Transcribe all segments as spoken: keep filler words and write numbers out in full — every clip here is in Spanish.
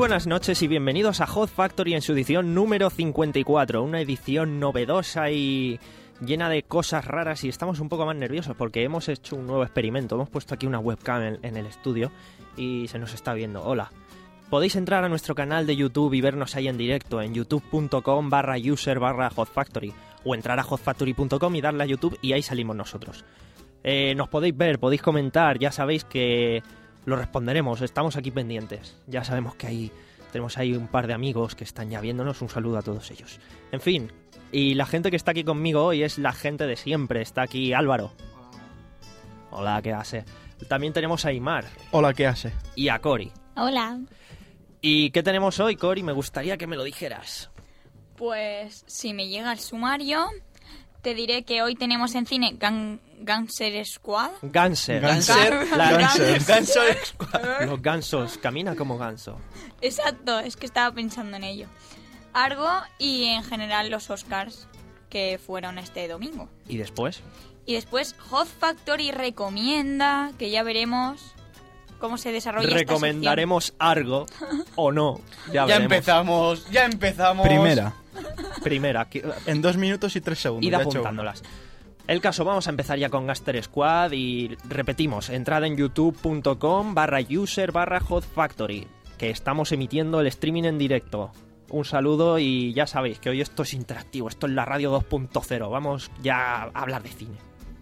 buenas noches y bienvenidos a Hot Factory en su edición número cincuenta y cuatro, una edición novedosa y llena de cosas raras, y estamos un poco más nerviosos porque hemos hecho un nuevo experimento. Hemos puesto aquí una webcam en, en el estudio y se nos está viendo. Hola. Podéis entrar a nuestro canal de YouTube y vernos ahí en directo en youtube.com barra user barra hotfactory o entrar a hotfactory punto com y darle a YouTube y ahí salimos nosotros. Eh, nos podéis ver, podéis comentar, ya sabéis que lo responderemos, estamos aquí pendientes. Ya sabemos que hay, tenemos ahí un par de amigos que están ya viéndonos, un saludo a todos ellos. En fin, y la gente que está aquí conmigo hoy es la gente de siempre. Está aquí Álvaro. Hola, ¿qué hace? También tenemos a Aymar. Hola, ¿qué hace? Y a Cori. Hola. ¿Y qué tenemos hoy, Cori? Me gustaría que me lo dijeras. Pues si me llega el sumario, te diré que hoy tenemos en cine Gan Ganser Squad. Ganser. Ganser. La- Ganser. Ganser Squad. Los gansos. Camina como ganso. Exacto, es que estaba pensando en ello. Argo y en general los Oscars que fueron este domingo. ¿Y después? Y después Hot Factory recomienda, que ya veremos cómo se desarrolla esta Recomendaremos algo o no. Ya, Ya veremos. empezamos, ya empezamos. Primera, Primera. aquí- en dos minutos y tres segundos. Id ya he hecho apuntándolas. El caso, vamos a empezar ya con Gaster Squad y repetimos, entrad en youtube.com barra user barra Hot Factory, que estamos emitiendo el streaming en directo. Un saludo y ya sabéis que hoy esto es interactivo, esto es la radio dos punto cero, vamos ya a hablar de cine.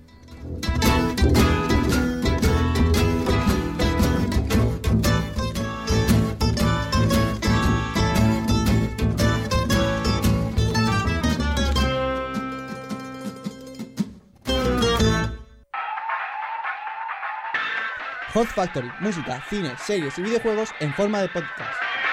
Hot Factory, música, cine, series y videojuegos en forma de podcast.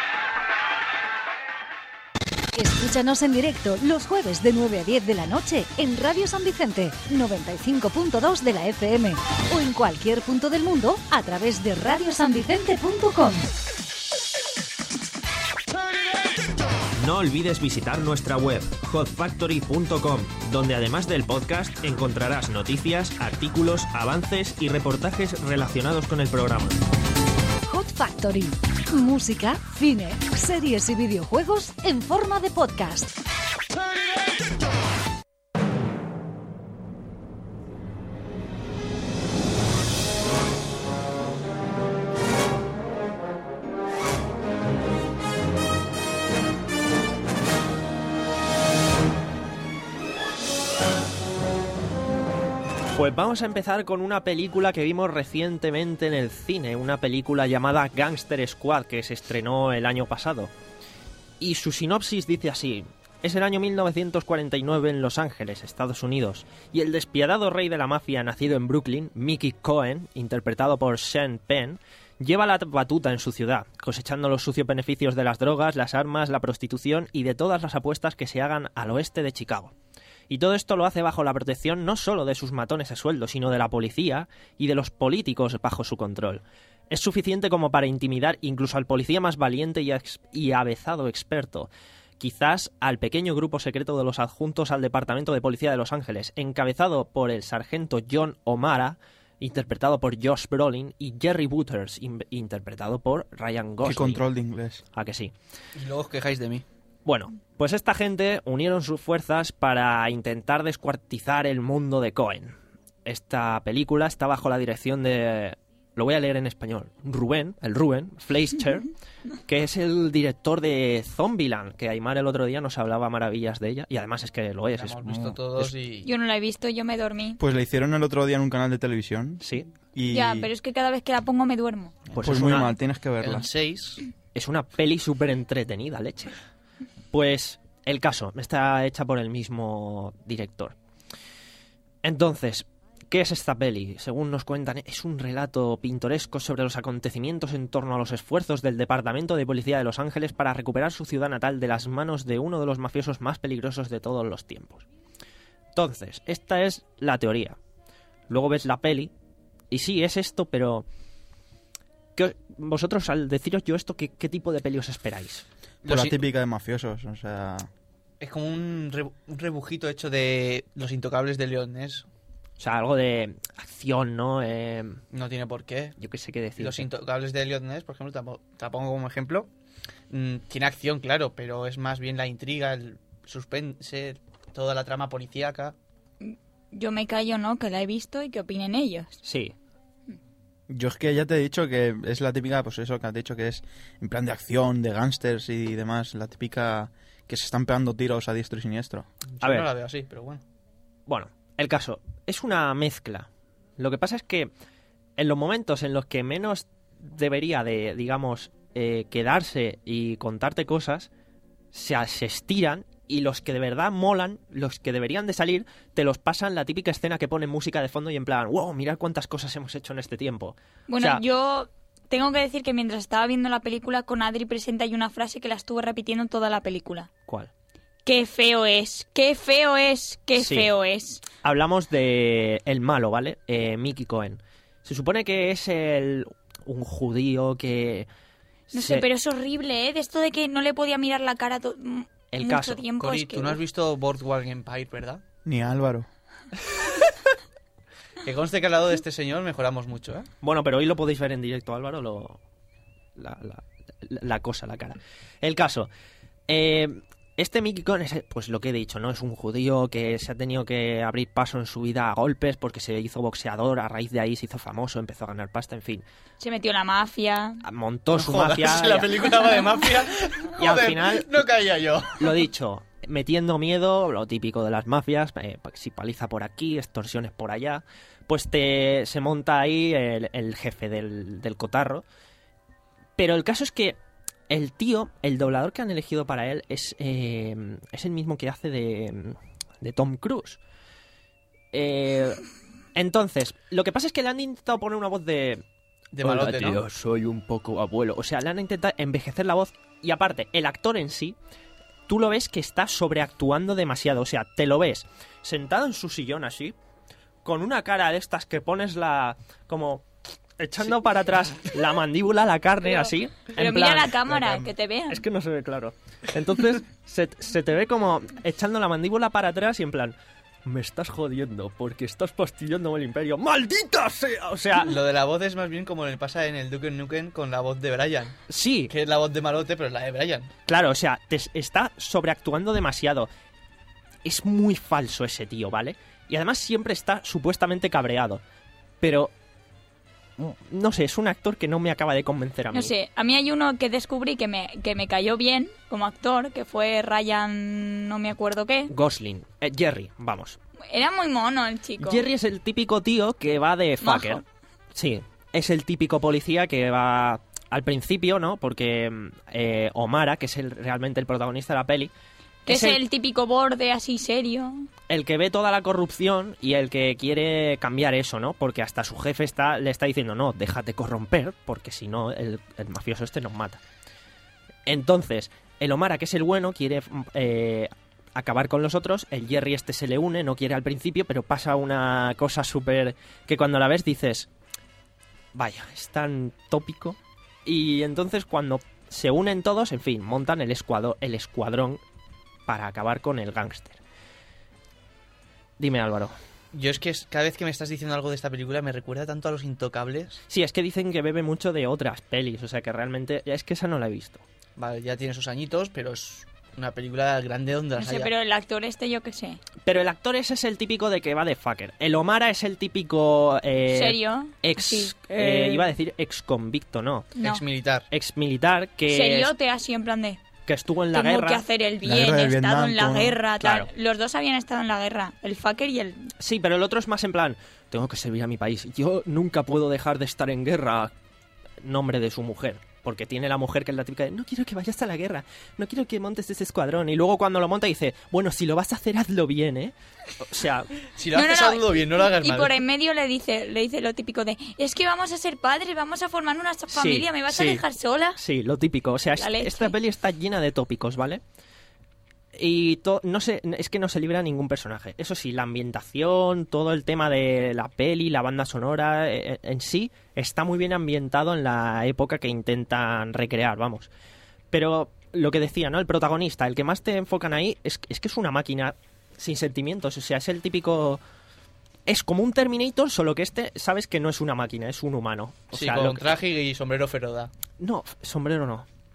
Escúchanos en directo los jueves de nueve a diez de la noche en Radio San Vicente, noventa y cinco punto dos de la F M o en cualquier punto del mundo a través de radio san vicente punto com. No olvides visitar nuestra web hot factory punto com, donde además del podcast encontrarás noticias, artículos, avances y reportajes relacionados con el programa. Hot Factory, música, cine, series y videojuegos en forma de podcast. Pues vamos a empezar con una película que vimos recientemente en el cine, una película llamada Gangster Squad, que se estrenó el año pasado. Y su sinopsis dice así: es el año mil novecientos cuarenta y nueve en Los Ángeles, Estados Unidos, y el despiadado rey de la mafia nacido en Brooklyn, Mickey Cohen, interpretado por Sean Penn, lleva la batuta en su ciudad, cosechando los sucios beneficios de las drogas, las armas, la prostitución y de todas las apuestas que se hagan al oeste de Chicago. Y todo esto lo hace bajo la protección no solo de sus matones a sueldo, sino de la policía y de los políticos bajo su control. Es suficiente como para intimidar incluso al policía más valiente y, ex- y avezado experto, quizás al pequeño grupo secreto de los adjuntos al Departamento de Policía de Los Ángeles, encabezado por el sargento John O'Mara, interpretado por Josh Brolin, y Jerry Butters, in- interpretado por Ryan Gosling. Qué control de inglés. ¿A que sí? Y luego os quejáis de mí. Bueno, pues esta gente unieron sus fuerzas para intentar descuartizar el mundo de Cohen. Esta película está bajo la dirección de... Lo voy a leer en español. Rubén, el Rubén Fleischer, que es el director de Zombieland, que Aymar el otro día nos hablaba maravillas de ella, y además es que lo es. La es hemos visto mu- todos es- y... Yo no la he visto, yo me dormí. Pues la hicieron el otro día en un canal de televisión. Sí, Y Ya, pero es que cada vez que la pongo me duermo. pues, pues es muy una, mal, tienes que verla. En seis. es una peli súper entretenida, leche. Pues el caso, está hecha por el mismo director. Entonces, ¿qué es esta peli? Según nos cuentan, es un relato pintoresco sobre los acontecimientos en torno a los esfuerzos del Departamento de Policía de Los Ángeles para recuperar su ciudad natal de las manos de uno de los mafiosos más peligrosos de todos los tiempos. Entonces, esta es la teoría. Luego ves la peli, y sí, es esto, pero... ¿qué- vosotros, al deciros yo esto, ¿qué, qué tipo de peli os esperáis? Pues Los la i- típica de mafiosos, o sea... Es como un, re- un rebujito hecho de Los Intocables de Leones. O sea, algo de acción, ¿no? Eh, No tiene por qué. yo qué sé qué decir. Los Intocables de Leones, por ejemplo, te po- te pongo como ejemplo. Mm, tiene acción, claro, pero es más bien la intriga, el suspense, toda la trama policíaca. Yo me callo, ¿no? Que la he visto y que opinen ellos. Sí. Yo es que ya te he dicho que es la típica, pues eso que has dicho, que es en plan de acción, de gángsters y demás, la típica que se están pegando tiros a diestro y siniestro. Yo A ver. no la veo así, pero bueno. Bueno, el caso es una mezcla. Lo que pasa es que en los momentos en los que menos debería de, digamos, eh, quedarse y contarte cosas, se, se estiran, y los que de verdad molan, los que deberían de salir, te los pasan la típica escena que pone música de fondo y en plan, wow, mirad cuántas cosas hemos hecho en este tiempo. Bueno, O sea, yo tengo que decir que mientras estaba viendo la película con Adri presente hay una frase que la estuve repitiendo toda la película. ¿Cuál? ¡Qué feo es! ¡Qué feo es! ¡Qué Sí. feo es! Hablamos de el malo, ¿vale? Eh, Mickey Cohen. Se supone que es el un judío que... No se- sé, pero es horrible, ¿eh? De esto de que no le podía mirar la cara to- m- El mucho caso. tiempo. Cori, es que, tú no has uf. visto Boardwalk Empire, ¿verdad? Ni Álvaro. Que conste que al lado de este señor mejoramos mucho, ¿eh? Bueno, pero hoy lo podéis ver en directo, Álvaro, lo... la, la, la- la cosa, la cara. El caso. Eh, este Mickey Cohen es, pues lo que he dicho, ¿no? Es un judío que se ha tenido que abrir paso en su vida a golpes porque se hizo boxeador, a raíz de ahí se hizo famoso, empezó a ganar pasta, en fin. Se metió en la mafia. Montó su Jodas, mafia. si la y- película va de mafia. Y al joder, final- no caía yo. Lo dicho, metiendo miedo, lo típico de las mafias, eh, si paliza por aquí, extorsiones por allá, pues te se monta ahí el, el jefe del, del cotarro. Pero el caso es que el tío, el doblador que han elegido para él es, eh, es el mismo que hace de, de Tom Cruise. Eh, entonces, lo que pasa es que le han intentado poner una voz de... De Hola, malote, ¿no? tío, soy un poco abuelo. O sea, le han intentado envejecer la voz. Y aparte, el actor en sí, tú lo ves que está sobreactuando demasiado. O sea, te lo ves sentado en su sillón así, con una cara de estas que pones la... como echando para atrás la mandíbula a la carne, Pero- así. Pero en mira plan- la cámara, que te vean. Es que no se ve claro. Entonces, se, se te ve como echando la mandíbula para atrás y en plan... Me estás jodiendo porque estás fastidiándome el imperio. ¡Maldita sea! O sea, Lo de la voz es más bien como le pasa en el Duke Nukem con la voz de Brian. sí, Que es la voz de malote, pero es la de Brian. claro, o sea, te está sobreactuando demasiado. Es muy falso ese tío, ¿vale? Y además siempre está supuestamente cabreado. Pero, no sé, es un actor que no me acaba de convencer a mí. No sé, a mí hay uno que descubrí que me, que me cayó bien como actor, que fue Ryan, no me acuerdo qué. Gosling, eh, Jerry, vamos. Era muy mono el chico. Jerry es el típico tío que va de Majo. fucker. Sí, es el típico policía que va al principio, ¿no? Porque eh, O'Mara, que es el, realmente el protagonista de la peli, Que es el típico borde así serio. el que ve toda la corrupción y el que quiere cambiar eso, ¿no? Porque hasta su jefe está, le está diciendo, no, déjate corromper, porque si no, el, el mafioso este nos mata. Entonces, el O'Mara, que es el bueno, quiere eh, acabar con los otros, el Jerry este se le une, no quiere al principio, pero pasa una cosa súper... que cuando la ves dices, vaya, es tan tópico. Y entonces cuando se unen todos, en fin, montan el, escuadro, el escuadrón para acabar con el gángster. Dime, Álvaro. Yo es que es- cada vez que me estás diciendo algo de esta película me recuerda tanto a Los Intocables. Sí, es que dicen que bebe mucho de otras pelis, o sea que realmente... Es que esa no la he visto. Vale, ya tiene sus añitos, pero es una película grande donde No las sé, haya. pero el actor este yo qué sé. Pero el actor ese es el típico de que va de fucker. El O'Mara es el típico... Eh, ¿Serio? Ex... Sí. eh, Eh, iba a decir ex convicto, no. No. Ex militar. Ex militar que, Seriote así en plan de... que estuvo en la Tengo guerra. que hacer el La bien, guerra he del estado en la Vietnam, todo. guerra, tal. Claro. Los dos habían estado en la guerra, el fucker y el... Sí, pero el otro es más en plan, tengo que servir a mi país. Yo nunca puedo dejar de estar en guerra. Nombre de su mujer. Porque tiene la mujer que es la típica de, no quiero que vayas a la guerra, no quiero que montes ese escuadrón. Y luego cuando lo monta dice, bueno, si lo vas a hacer, hazlo bien, ¿eh? O sea, Si lo No, haces no, no, hazlo bien, no lo hagas Y mal. por en medio le dice, le dice lo típico de, es que vamos a ser padres, vamos a formar una familia, ¿me vas a sí. dejar sola? sí, lo típico. O sea, es- La leche. esta peli está llena de tópicos, ¿vale? Y to- no sé, es que no se libra ningún personaje. Eso sí, la ambientación, todo el tema de la peli, la banda sonora, eh, en sí, está muy bien ambientado en la época que intentan recrear, vamos. Pero lo que decía, ¿no? El protagonista, el que más te enfocan ahí, es, es que es una máquina sin sentimientos. O sea, es el típico... Es como un Terminator, solo que este, sabes que no es una máquina, es un humano. O Sí, sea, con lo que- traje y sombrero feroda. No, sombrero no.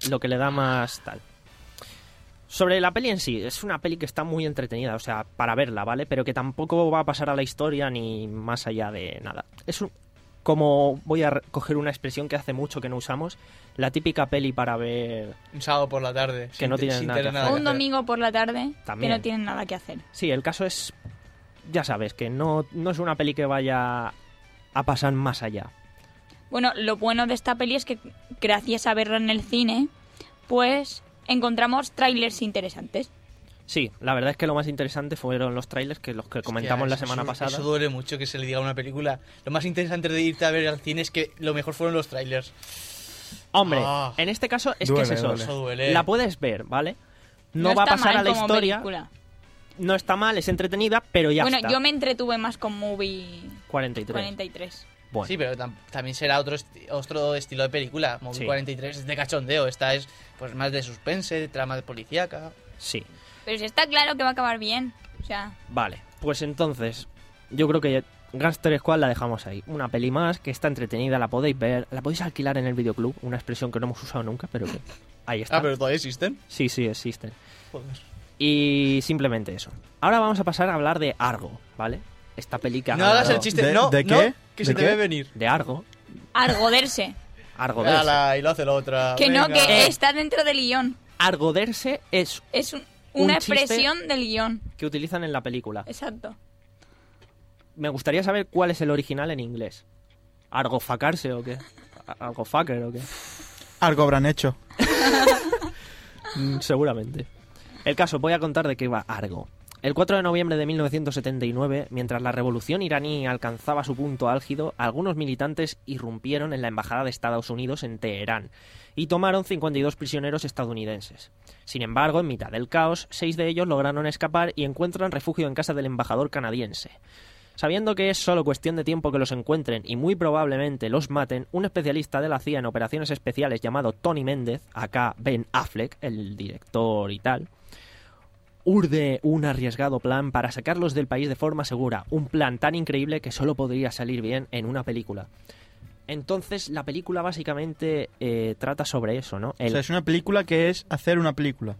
lo que le da más tal. Sobre la peli en sí, es una peli que está muy entretenida, o sea, para verla, ¿vale? Pero que tampoco va a pasar a la historia ni más allá de nada. Es un, como voy a re- coger una expresión que hace mucho que no usamos, la típica peli para ver... Un sábado por la tarde. Que sin no te- tienen sin nada tener que hacer. O que un hacer. domingo por la tarde También. que no tienen nada que hacer. Sí, el caso es, ya sabes, que no, no es una peli que vaya a pasar más allá. Bueno, lo bueno de esta peli es que gracias a verla en el cine, pues encontramos trailers interesantes. Sí, la verdad es que lo más interesante fueron los trailers, que los que comentamos Hostia, la eso- semana eso- pasada. Eso duele mucho que se le diga a una película. Lo más interesante de irte a ver al cine es que lo mejor fueron los trailers. Hombre, Ah. en este caso es Duele, que es eso. duele. Eso duele. La puedes ver, ¿vale? No, va a está pasar mal a la como historia. película. No está mal, es entretenida, pero ya Bueno, está. yo me entretuve más con Movie cuarenta y tres. cuarenta y tres. Bueno, Sí, pero tam- también será otro, esti- otro estilo de película. Movie Sí. cuarenta y tres es de cachondeo. Esta es pues más de suspense, de trama de policíaca. sí. Pero si está claro que va a acabar bien. O sea, Vale, pues entonces, yo creo que Gangster Squad la dejamos ahí. Una peli más que está entretenida, la podéis ver, la podéis alquilar en el videoclub, una expresión que no hemos usado nunca, pero que ahí está. Ah, pero todavía existen. Sí, sí, existen. Joder. Y simplemente eso. Ahora vamos a pasar a hablar de Argo, ¿vale? Esta peli que ha No hagas ganado- el chiste. ¿De- no, de no, qué? que ¿De se te qué? ve venir. de Argo. argoderse. Argoderse. Ala, y lo hace la otra. que no, venga. que está dentro del guión. Argoderse es Es un- Un una chiste. expresión del guión. que utilizan en la película. Exacto. Me gustaría saber cuál es el original en inglés. ¿Argofacarse o qué? ¿Argofacker o qué? Algo habrán hecho. Mm, seguramente. El caso, voy a contar de qué va Argo. El cuatro de noviembre de mil novecientos setenta y nueve, mientras la revolución iraní alcanzaba su punto álgido, algunos militantes irrumpieron en la embajada de Estados Unidos en Teherán y tomaron cincuenta y dos prisioneros estadounidenses. Sin embargo, en mitad del caos, seis de ellos lograron escapar y encuentran refugio en casa del embajador canadiense. Sabiendo que es solo cuestión de tiempo que los encuentren y muy probablemente los maten, un especialista de la C I A en operaciones especiales llamado Tony Méndez, acá Ben Affleck, el director y tal, urde un arriesgado plan para sacarlos del país de forma segura, un plan tan increíble que solo podría salir bien en una película. Entonces, la película básicamente eh, trata sobre eso, ¿no? El- O sea, es una película que es hacer una película.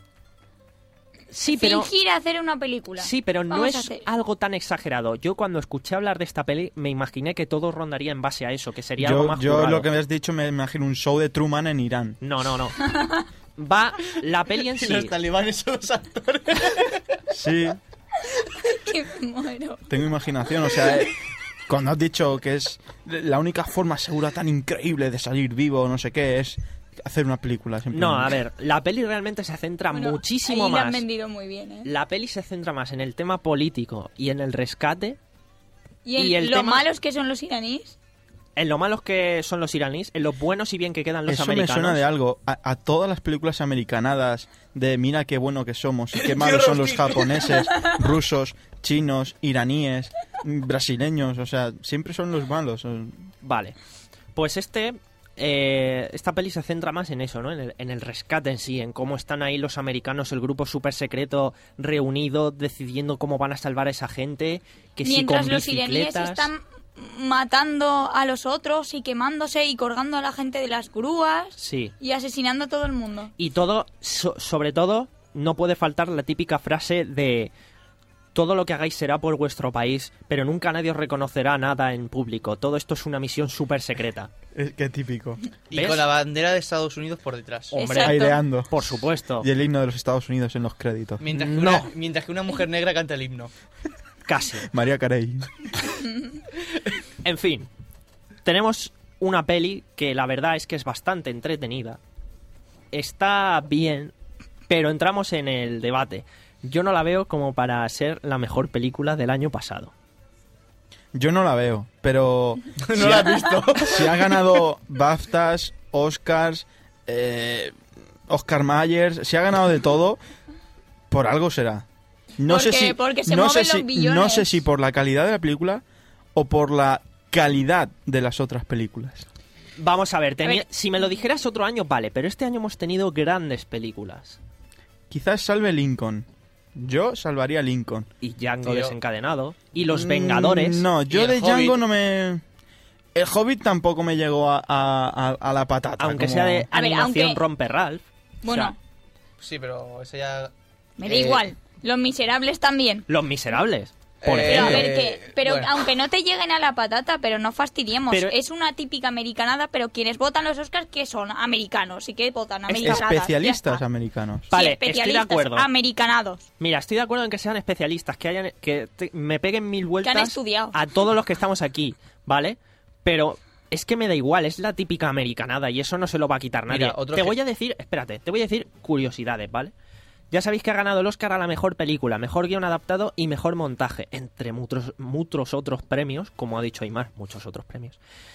Sí, pero... Fingir hacer una película. Sí, pero no Vamos a es hacer- algo tan exagerado. Yo cuando escuché hablar de esta peli me imaginé que todo rondaría en base a eso, que sería algo Yo, más yo currado. lo que me has dicho me imagino un show de Truman en Irán. No, no, no. Va la peli en Y sí. los talibanes son los actores. Sí, Que me muero. tengo imaginación. O sea, eh, cuando has dicho que es la única forma segura tan increíble de salir vivo, no sé qué, es hacer una película. No, simplemente. a ver, la peli realmente se centra Bueno, muchísimo ahí la han más. vendido muy bien, ¿eh? La peli se centra más en el tema político y en el rescate, Y, en y el lo tema- malos que son los iraníes. en lo malos que son los iraníes, en lo buenos y bien que quedan los Eso americanos. me suena de algo. A, a todas las películas americanadas de mira qué bueno que somos y qué malos son los japoneses, rusos, chinos, iraníes, mm, brasileños. O sea, siempre son los malos. Vale. Pues este... eh, esta peli se centra más en eso, ¿no? En el, en el rescate en sí, en cómo están ahí los americanos, el grupo súper secreto reunido, decidiendo cómo van a salvar a esa gente, que Mientras si con los iraníes bicicletas... están matando a los otros y quemándose y colgando a la gente de las grúas Sí. y asesinando a todo el mundo. Y todo, so- sobre todo, no puede faltar la típica frase de todo lo que hagáis será por vuestro país, pero nunca nadie os reconocerá nada en público. Todo esto es una misión súper secreta. Es, qué típico. Y ¿Ves? con la bandera de Estados Unidos por detrás. Hombre, Exacto. Aireando. por supuesto. Y el himno de los Estados Unidos en los créditos. Mientras que, No. una, mientras que una mujer negra canta el himno. Casi. María Carey. En fin, tenemos una peli que la verdad es que es bastante entretenida. Está bien, pero entramos en el debate. Yo no la veo como para ser la mejor película del año pasado. Yo no la veo, pero No si la ha- has visto. si ha ganado BAFTAs, Oscars, eh, Oscar Myers, si ha ganado de todo, por algo será. No Porque- sé si porque se no mueven sé los si billones. no sé si por la calidad de la película o por la calidad de las otras películas. Vamos a ver, teni- A ver. si me lo dijeras otro año, vale, pero este año hemos tenido grandes películas. Quizás salve Lincoln. Yo salvaría Lincoln. Y Django Tío. desencadenado. Y Los Vengadores. Mm, No, Y yo el de Hobbit. Django no me... El Hobbit tampoco me llegó a, a- a- a la patata. Aunque como- sea de A ver, animación aunque- rompe Ralph. Bueno, O sea, Sí, pero eso ya... me da eh, igual. Los Miserables también. Los Miserables. Por Eh, Pero a ejemplo. ver qué. Pero bueno. aunque no te lleguen a la patata, pero no fastidiemos. Pero- Es una típica americanada, pero quienes votan los Oscars que son americanos y que votan americanadas. Especialistas ya está. americanos. Sí, Vale, estoy de especialistas acuerdo. americanados. Mira, estoy de acuerdo en que sean especialistas, que hayan que te- me peguen mil vueltas estudiado. a todos los que estamos aquí, ¿vale? Pero es que me da igual, es la típica americanada y eso no se lo va a quitar nadie. Mira, otro te ej- voy a decir, espérate, te voy a decir curiosidades, ¿vale? Ya sabéis que ha ganado el Oscar a la mejor película, mejor guión adaptado y mejor montaje, entre muchos, muchos otros premios, como ha dicho Aymar, muchos otros premios.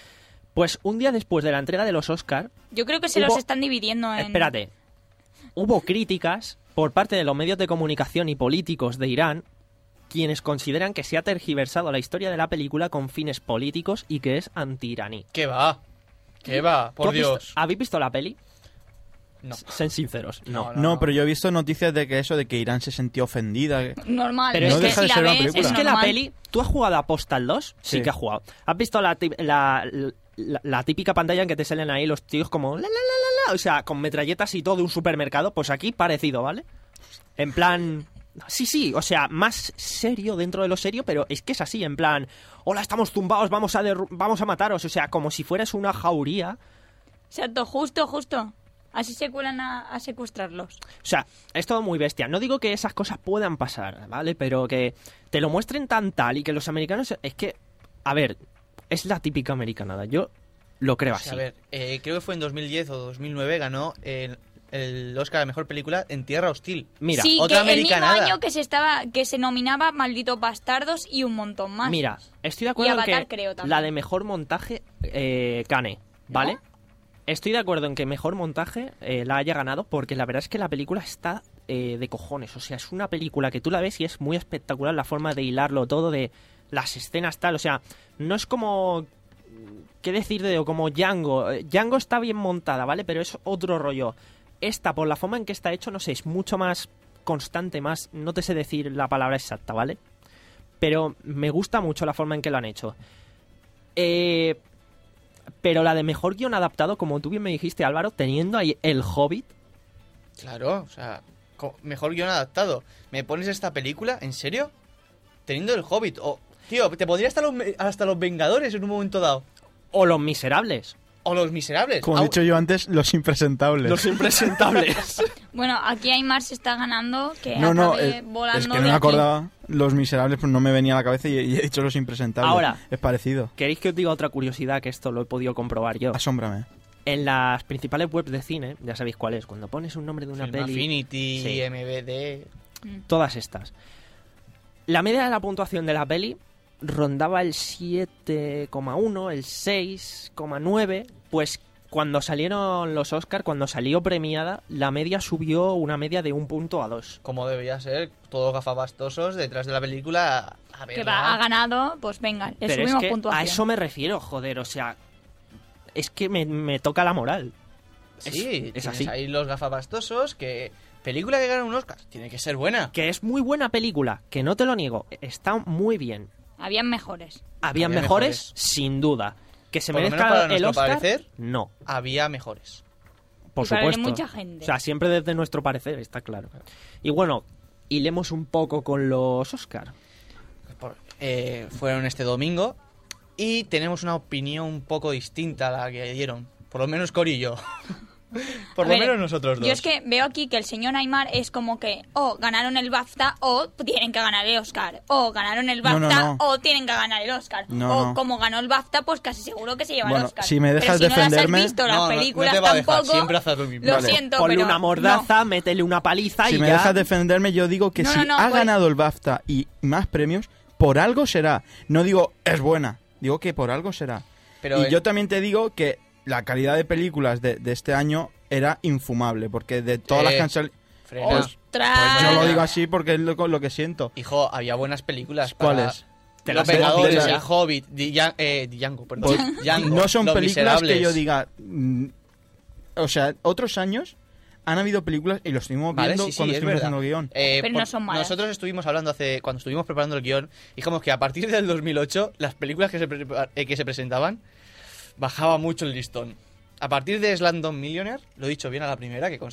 Pues un día después de la entrega de los Oscar, Yo creo que se Hubo- los están dividiendo en... espérate, hubo críticas por parte de los medios de comunicación y políticos de Irán quienes consideran que se ha tergiversado la historia de la película con fines políticos y que es anti-iraní. ¿Qué va? ¿Qué va? ¿Tú Por has visto- Dios. ¿Habéis visto la peli? No. Sean sinceros, no. No, No, pero yo he visto noticias de que eso, de que Irán se sintió ofendida. Normal. Pero es no que deja si de la ser una ves, película. Es que la normal. peli... ¿Tú has jugado a Postal dos? Sí, Sí. que has jugado. ¿Has visto la, tip- la, la, la típica pantalla en que te salen ahí los tíos como... La, la, la, la, la, o sea, con metralletas y todo de un supermercado? Pues aquí parecido, ¿vale? En plan... Sí, sí, o sea, más serio dentro de lo serio, pero es que es así, en plan... Hola, estamos tumbados, vamos a, derru- vamos a mataros. O sea, como si fueras una jauría. Exacto, justo, justo. Así se cuelan a, a secuestrarlos. O sea, es todo muy bestia. No digo que esas cosas puedan pasar, ¿vale? Pero que te lo muestren tan tal y que los americanos... Es que, a ver, es la típica americanada. Yo lo creo O así. sea, a ver, eh, creo que fue en dos mil diez o dos mil nueve ganó el, el Oscar a la mejor película en Tierra Hostil. Mira, sí, otra que el mismo americanada. año que se estaba que se nominaba Malditos Bastardos y un montón más. mira, estoy de acuerdo Y en Avatar, que creo, también. la de mejor montaje eh, gane, ¿vale? ¿No? Estoy de acuerdo en que mejor montaje eh, la haya ganado porque la verdad es que la película está eh, de cojones. O sea, es una película que tú la ves y es muy espectacular la forma de hilarlo todo, de las escenas tal. O sea, no es como... ¿Qué decir de como Django? Eh, Django está bien montada, ¿vale? Pero es otro rollo. Esta, por la forma en que está hecho, no sé, es mucho más constante, más... No te sé decir la palabra exacta, ¿vale? Pero me gusta mucho la forma en que lo han hecho. Eh... Pero la de mejor guión adaptado, como tú bien me dijiste, Álvaro, teniendo ahí El Hobbit, Claro, o sea, co- mejor guión adaptado. ¿Me pones esta película? ¿En serio? Teniendo el Hobbit. O, tío, te pondría hasta los, hasta los Vengadores en un momento dado. o Los Miserables. O Los Miserables. Como he Au- dicho yo antes, los impresentables. Los impresentables. Bueno, aquí Aymar se está ganando que No, no, acabe eh, volando es que de no me aquí. acordaba. Los miserables, pues no me venía a la cabeza y, y he dicho los impresentables. Ahora. Es parecido. ¿Queréis que os diga otra curiosidad? Que esto lo he podido comprobar yo. Asómbrame. En las principales webs de cine, ya sabéis cuál es, cuando pones un nombre de una Film peli... Affinity, Sí. M V D... Todas estas. La media de la puntuación de la peli rondaba el siete coma uno, el seis coma nueve. Pues cuando salieron los Oscar, cuando salió premiada, la media subió una media de un punto a dos. Como debía ser, todos gafabastosos detrás de la película a ver. Que va, ha ganado, pues venga, le Pero es subimos que puntuación. a eso me refiero, joder, o sea... Es que me, me toca la moral. Sí, es, es tienes así. ahí los gafabastosos que... Película que gana un Oscar, tiene que ser buena. Que es muy buena película, que no te lo niego, está muy bien. Habían mejores. Habían Había mejores, mejores. sin duda. Que se Por lo merezca menos para el nuestro Oscar, parecer. no, Había mejores. por Y para el de supuesto. mucha gente. O sea, siempre desde nuestro parecer, está claro. Y bueno, hilemos un poco con los Oscar. Por- eh, fueron este domingo y tenemos una opinión un poco distinta a la que dieron. Por lo menos Cori y yo. Por A lo ver, menos nosotros dos. Yo es que veo aquí que el señor Aymar es como que o ganaron el BAFTA o tienen que ganar el Oscar. O ganaron el No, BAFTA no, no. o tienen que ganar el Oscar. No, o no. como ganó el BAFTA, pues casi seguro que se lleva Bueno, el Oscar. si me dejas Pero si defenderme- no las has visto las No, no, no películas te va a dejar, tampoco, siempre haces lo mismo. Lo Vale. siento, Ponle pero una mordaza, métele una paliza Si y me ya... dejas defenderme, yo digo que No, si no, no, ha pues- ganado el BAFTA y más premios, por algo será. No digo es buena, digo que por algo será. Pero, y eh, yo también te digo que la calidad de películas de, de este año era infumable, porque de todas Eh, las que han salido... frena. Pues- ¡Ostras! pues Yo lo Frena. digo así porque es lo, lo que siento. Hijo, había buenas películas. ¿Cuáles? Para... Te Los las hemos Vengadores, dicho El ya. Hobbit, Di- eh, Django, perdón. Pues, Django, no son Los películas que Miserables. yo diga... mm, o sea, otros años han habido películas, y lo estuvimos Vale, viendo sí, sí, cuando es estuvimos verdad. haciendo el guión. Eh, Pero por- no son malas. Nosotros estuvimos hablando hace cuando estuvimos preparando el guión, dijimos que a partir del dos mil ocho las películas que se, pre- eh, que se presentaban bajaba mucho el listón. A partir de Slumdog Millionaire, lo he dicho bien a la primera, que conste,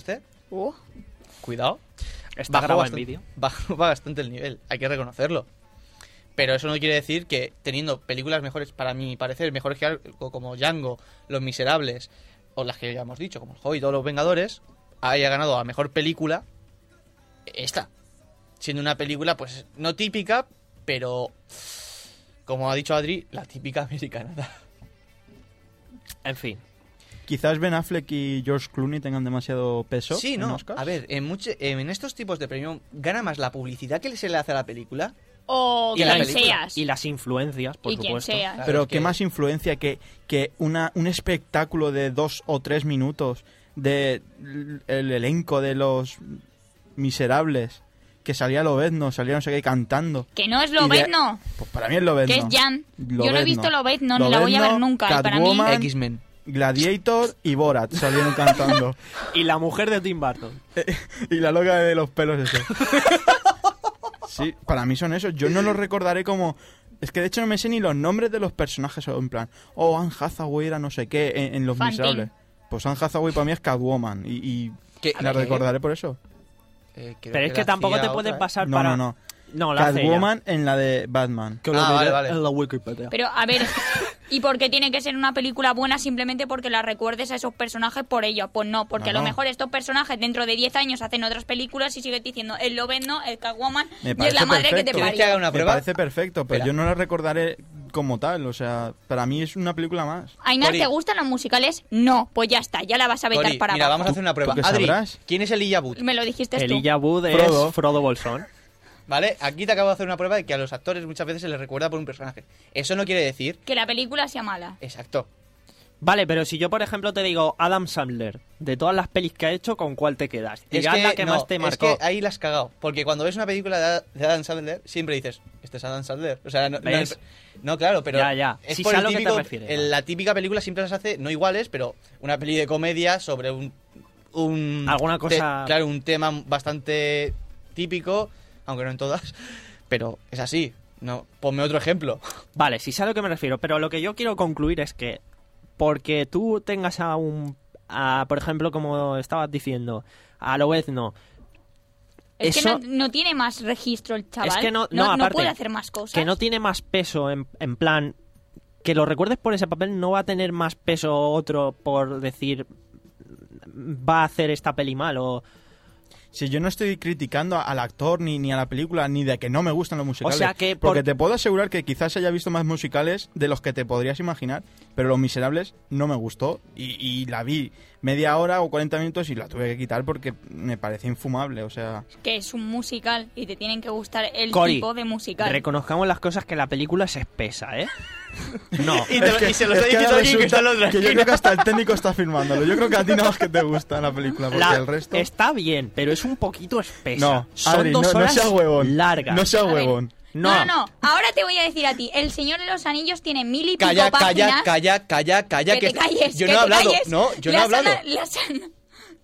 Uh, Cuidado. Está Bajó grabado en bastante- vídeo. Bajó bastante el nivel, hay que reconocerlo. Pero eso no quiere decir que teniendo películas mejores, para mi parecer, mejores que algo como Django, Los Miserables, o las que ya hemos dicho, como El Hobbit o Los Vengadores, haya ganado a mejor película esta. Siendo una película, pues, no típica, pero, como ha dicho Adri, la típica americana. En fin. Quizás Ben Affleck y George Clooney tengan demasiado peso. Sí, en no. Oscars. A ver, en, mucho, en estos tipos de premio gana más la publicidad que se le hace a la película. o Y la quien película. seas. Y las influencias, por Y quien supuesto. seas. Claro, Pero es qué que- más influencia que, que una, un espectáculo de dos o tres minutos de l- el elenco de Los Miserables, que salía Lobezno, salía no sé qué cantando. Que no es Y de- Lobezno, Pues para mí es Lobezno. que es Jan. Yo no he Lobezno. visto Lobezno, ni la voy a ver Lobezno, nunca. Y para mí, Catwoman, X-Men. Gladiator y Borat salieron cantando. Y la mujer de Tim Burton. Y la loca de los pelos eso. Sí, para mí son esos. Yo no los recordaré como... Es que de hecho no me sé ni los nombres de los personajes. O en plan, oh, Anne Hathaway era no sé qué en, en Los Fantin. Miserables. Pues Anne Hathaway para mí es Catwoman. Y, y ¿Qué? la ¿Qué? recordaré por eso. Eh, creo Pero es que la tampoco hacía te pueden otra, ¿eh? pasar No, para... no, no. No, la hace ella. Catwoman en la de Batman. Que Ah, lo vale, diré vale. en la Wikipedia. pero a ver, ¿y por qué tiene que ser una película buena simplemente porque la recuerdes a esos personajes por ello? Pues no, porque a No, lo no. mejor estos personajes dentro de diez años hacen otras películas y sigues diciendo el Lobezno, el Catwoman Me y es parece la madre que te perfecto. ¿Quieres que haga parió. una Me prueba? parece perfecto, pero Espera. yo no la recordaré como tal. O sea, para mí es una película más. Ainar, Cori. ¿te gustan los musicales? No, pues ya está, ya la vas a vetar Cori, para mira, abajo. vamos a hacer una prueba. ¿tú qué Adri, sabrás? ¿quién es Elijah Wood? Me lo dijiste tú. Elijah Wood es Frodo. Frodo Bolsón. ¿Vale? Aquí te acabo de hacer una prueba de que a los actores muchas veces se les recuerda por un personaje. Eso no quiere decir... Que la película sea mala. Exacto. Vale, pero si yo, por ejemplo, te digo Adam Sandler, de todas las pelis que ha hecho, ¿con cuál te quedas? Es Dirás la que no, más te es marcó. que ahí la has cagado. Porque cuando ves una película de de Adam Sandler, siempre dices, este es Adam Sandler. O sea, no, no, ¿Ves? es- no, claro, pero Ya, ya. es Sí por sé a el lo que te típico... refieres, el- vale. la típica película siempre las hace, no iguales, pero una peli de comedia sobre un... un Alguna cosa- te- claro, un tema bastante típico, aunque no en todas, pero es así. No, ponme otro ejemplo. Vale, sí sé a lo que me refiero, pero lo que yo quiero concluir es que porque tú tengas a un... A, por ejemplo, como estabas diciendo, a Lobezno... Es Eso- que no, no tiene más registro el chaval. Es que no- no, aparte, puede hacer más cosas. Que no tiene más peso en, en plan... Que lo recuerdes por ese papel no va a tener más peso otro por decir... Va a hacer esta peli mal o... Si yo no estoy criticando al actor ni, ni a la película, ni de que no me gustan los musicales. O sea que por- Porque te puedo asegurar que quizás haya visto más musicales de los que te podrías imaginar, pero Los Miserables no me gustó y, y la vi media hora o cuarenta minutos y la tuve que quitar porque me parece infumable, o sea... Que es un musical y te tienen que gustar el Cori, tipo de musical. reconozcamos las cosas que la película es espesa, ¿eh? No. Y, te- Es que- y se lo es está que diciendo ahora alguien que está en la resulta otra que yo esquina. creo que hasta el técnico está firmándolo. Yo creo que a ti nada más que te gusta la película, porque La- el resto... Está bien, pero es un poquito espesa. No, Son Adri, dos no, no horas seas huevón. largas. No seas A ver, huevón. No. no, no, ahora te voy a decir a ti. El Señor de los Anillos tiene mil y pico Calla, páginas. calla, calla, calla, calla. Que te calles, yo que no he te hablado. calles. No, yo no he Las han- hablado. las han-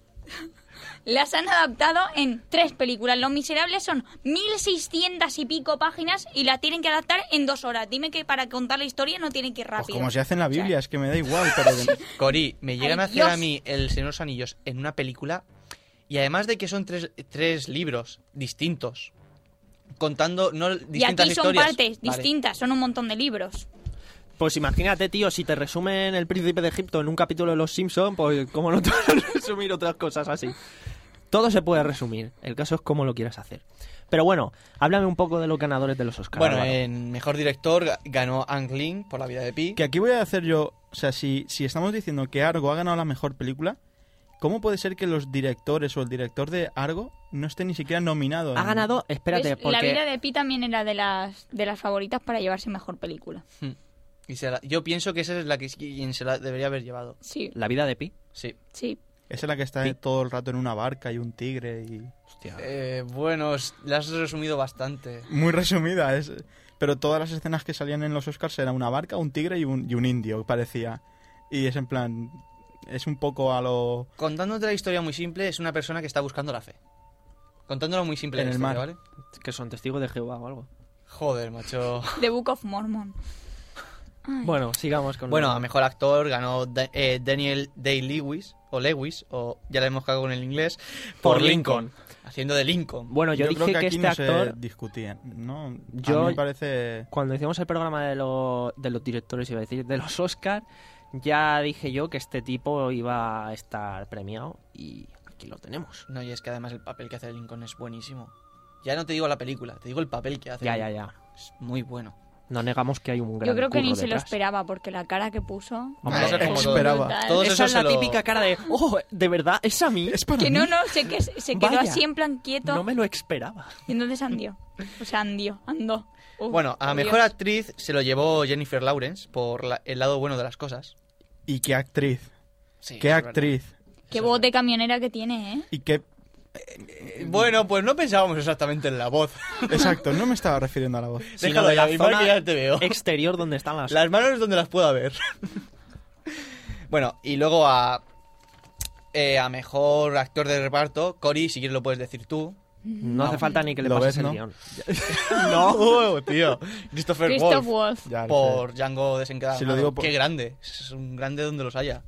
Las han adaptado en tres películas. Los Miserables son mil seiscientas y pico páginas y las tienen que adaptar en dos horas. Dime que para contar la historia no tienen que ir Pues rápido. como se hace en la Biblia, es que me da igual, pero... Cori, me llegan Ay, a hacer Dios. a mí El Señor de los Anillos en una película y además de que son tres, tres libros distintos, contando no y distintas aquí son historias. partes Vale. distintas, son un montón de libros. Pues imagínate, tío, si te resumen El Príncipe de Egipto en un capítulo de Los Simpsons, pues cómo no te vas a resumir otras cosas así. Todo se puede resumir, el caso es cómo lo quieras hacer. Pero bueno, háblame un poco de los ganadores de los Oscars. Bueno, Álvaro. en Mejor Director ga- ganó Ang Lee por La vida de Pi. Que aquí voy a hacer yo... O sea, si, si estamos diciendo que Argo ha ganado la mejor película, ¿cómo puede ser que los directores o el director de Argo no esté ni siquiera nominado? Ha en- ganado, espérate, ¿Ves? La vida porque... de Pi también era de las, de las favoritas para llevarse mejor película. Hmm. Y se la- yo pienso que esa es la que quien se la debería haber llevado. Sí, La vida de Pi. Sí. sí. Esa es la que está Sí. todo el rato en una barca y un tigre y... Hostia. Eh, bueno, s- la has resumido bastante. Muy resumida, es... Pero todas las escenas que salían en los Oscars eran una barca, un tigre y un, y un indio, parecía. Y es en plan... Es un poco a lo... Contándote la historia muy simple, es una persona que está buscando la fe. Contándolo muy simple En la el historia, mar. ¿vale? Que son testigos de Jehová o algo. Joder, macho. The Book of Mormon. Ay. Bueno, sigamos con... Bueno, lo- a mejor actor ganó Da- eh, Daniel Day-Lewis o Lewis, o ya le hemos cagado con el inglés, por, Por Lincoln. Lincoln. Haciendo de Lincoln. Bueno, yo, Yo dije creo que que, aquí este no actor, se discutían, ¿no? Yo- A mí me parece... cuando hicimos el programa de, lo- de los directores, iba a decir, de los Oscar, ya dije yo que este tipo iba a estar premiado y aquí lo tenemos. No, y es que además el papel que hace de Lincoln es buenísimo. Ya no te digo la película, te digo el papel que hace. Ya, ya, ya. Es muy bueno. No negamos que hay un gran Yo creo que ni curro se lo detrás. esperaba porque la cara que puso... Hombre, Va a ser como todo. esperaba. brutal. Todos Esa esos es la se lo- típica cara de, oh, ¿de verdad? ¿Es a mí? Es para Que mí. no, no, se, que se se quedó Vaya. así en plan quieto No me lo esperaba. y entonces andió. O sea, andió, andó. Uf, Bueno, a por mejor Dios. actriz se lo llevó Jennifer Lawrence por la- el lado bueno de las cosas. Y qué actriz, Sí, qué es verdad. actriz. Qué voz de camionera que tiene, ¿eh? Y qué... Bueno, pues no pensábamos exactamente en la voz. Exacto, no me estaba refiriendo a la voz. Sino Déjalo de ya, la Bismarck, zona que ya te veo. exterior donde están las... Las manos es donde las puedo ver. Bueno, y luego a eh, a mejor actor de reparto, Cory, si quieres lo puedes decir tú. No hace falta ni que le Lo pases ves, el ¿no? guión. No, tío. Christopher Christoph Wolf Wolf. Ya, por Django desencadenado. Si lo digo por- Qué grande. Es un grande donde los haya.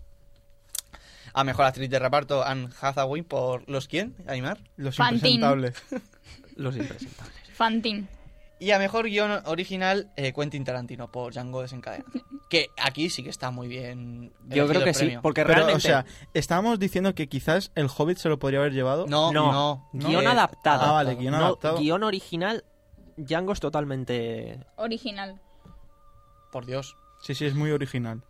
A mejor actriz de reparto, Anne Hathaway por ¿Los quién? ¿Animar? Los Fantin. impresentables. Los impresentables. Fantin. Y a mejor guión original, eh, Quentin Tarantino por Django desencadenado. Que aquí sí que está muy bien. Yo elegido creo el que sí, premio. porque Pero, realmente... o sea, estábamos diciendo que quizás el Hobbit se lo podría haber llevado. No, no, no. guión Eh, adaptado. Ah, vale, guión No, adaptado. guión original, Django es totalmente... Original. Por Dios. Sí, sí, es muy original.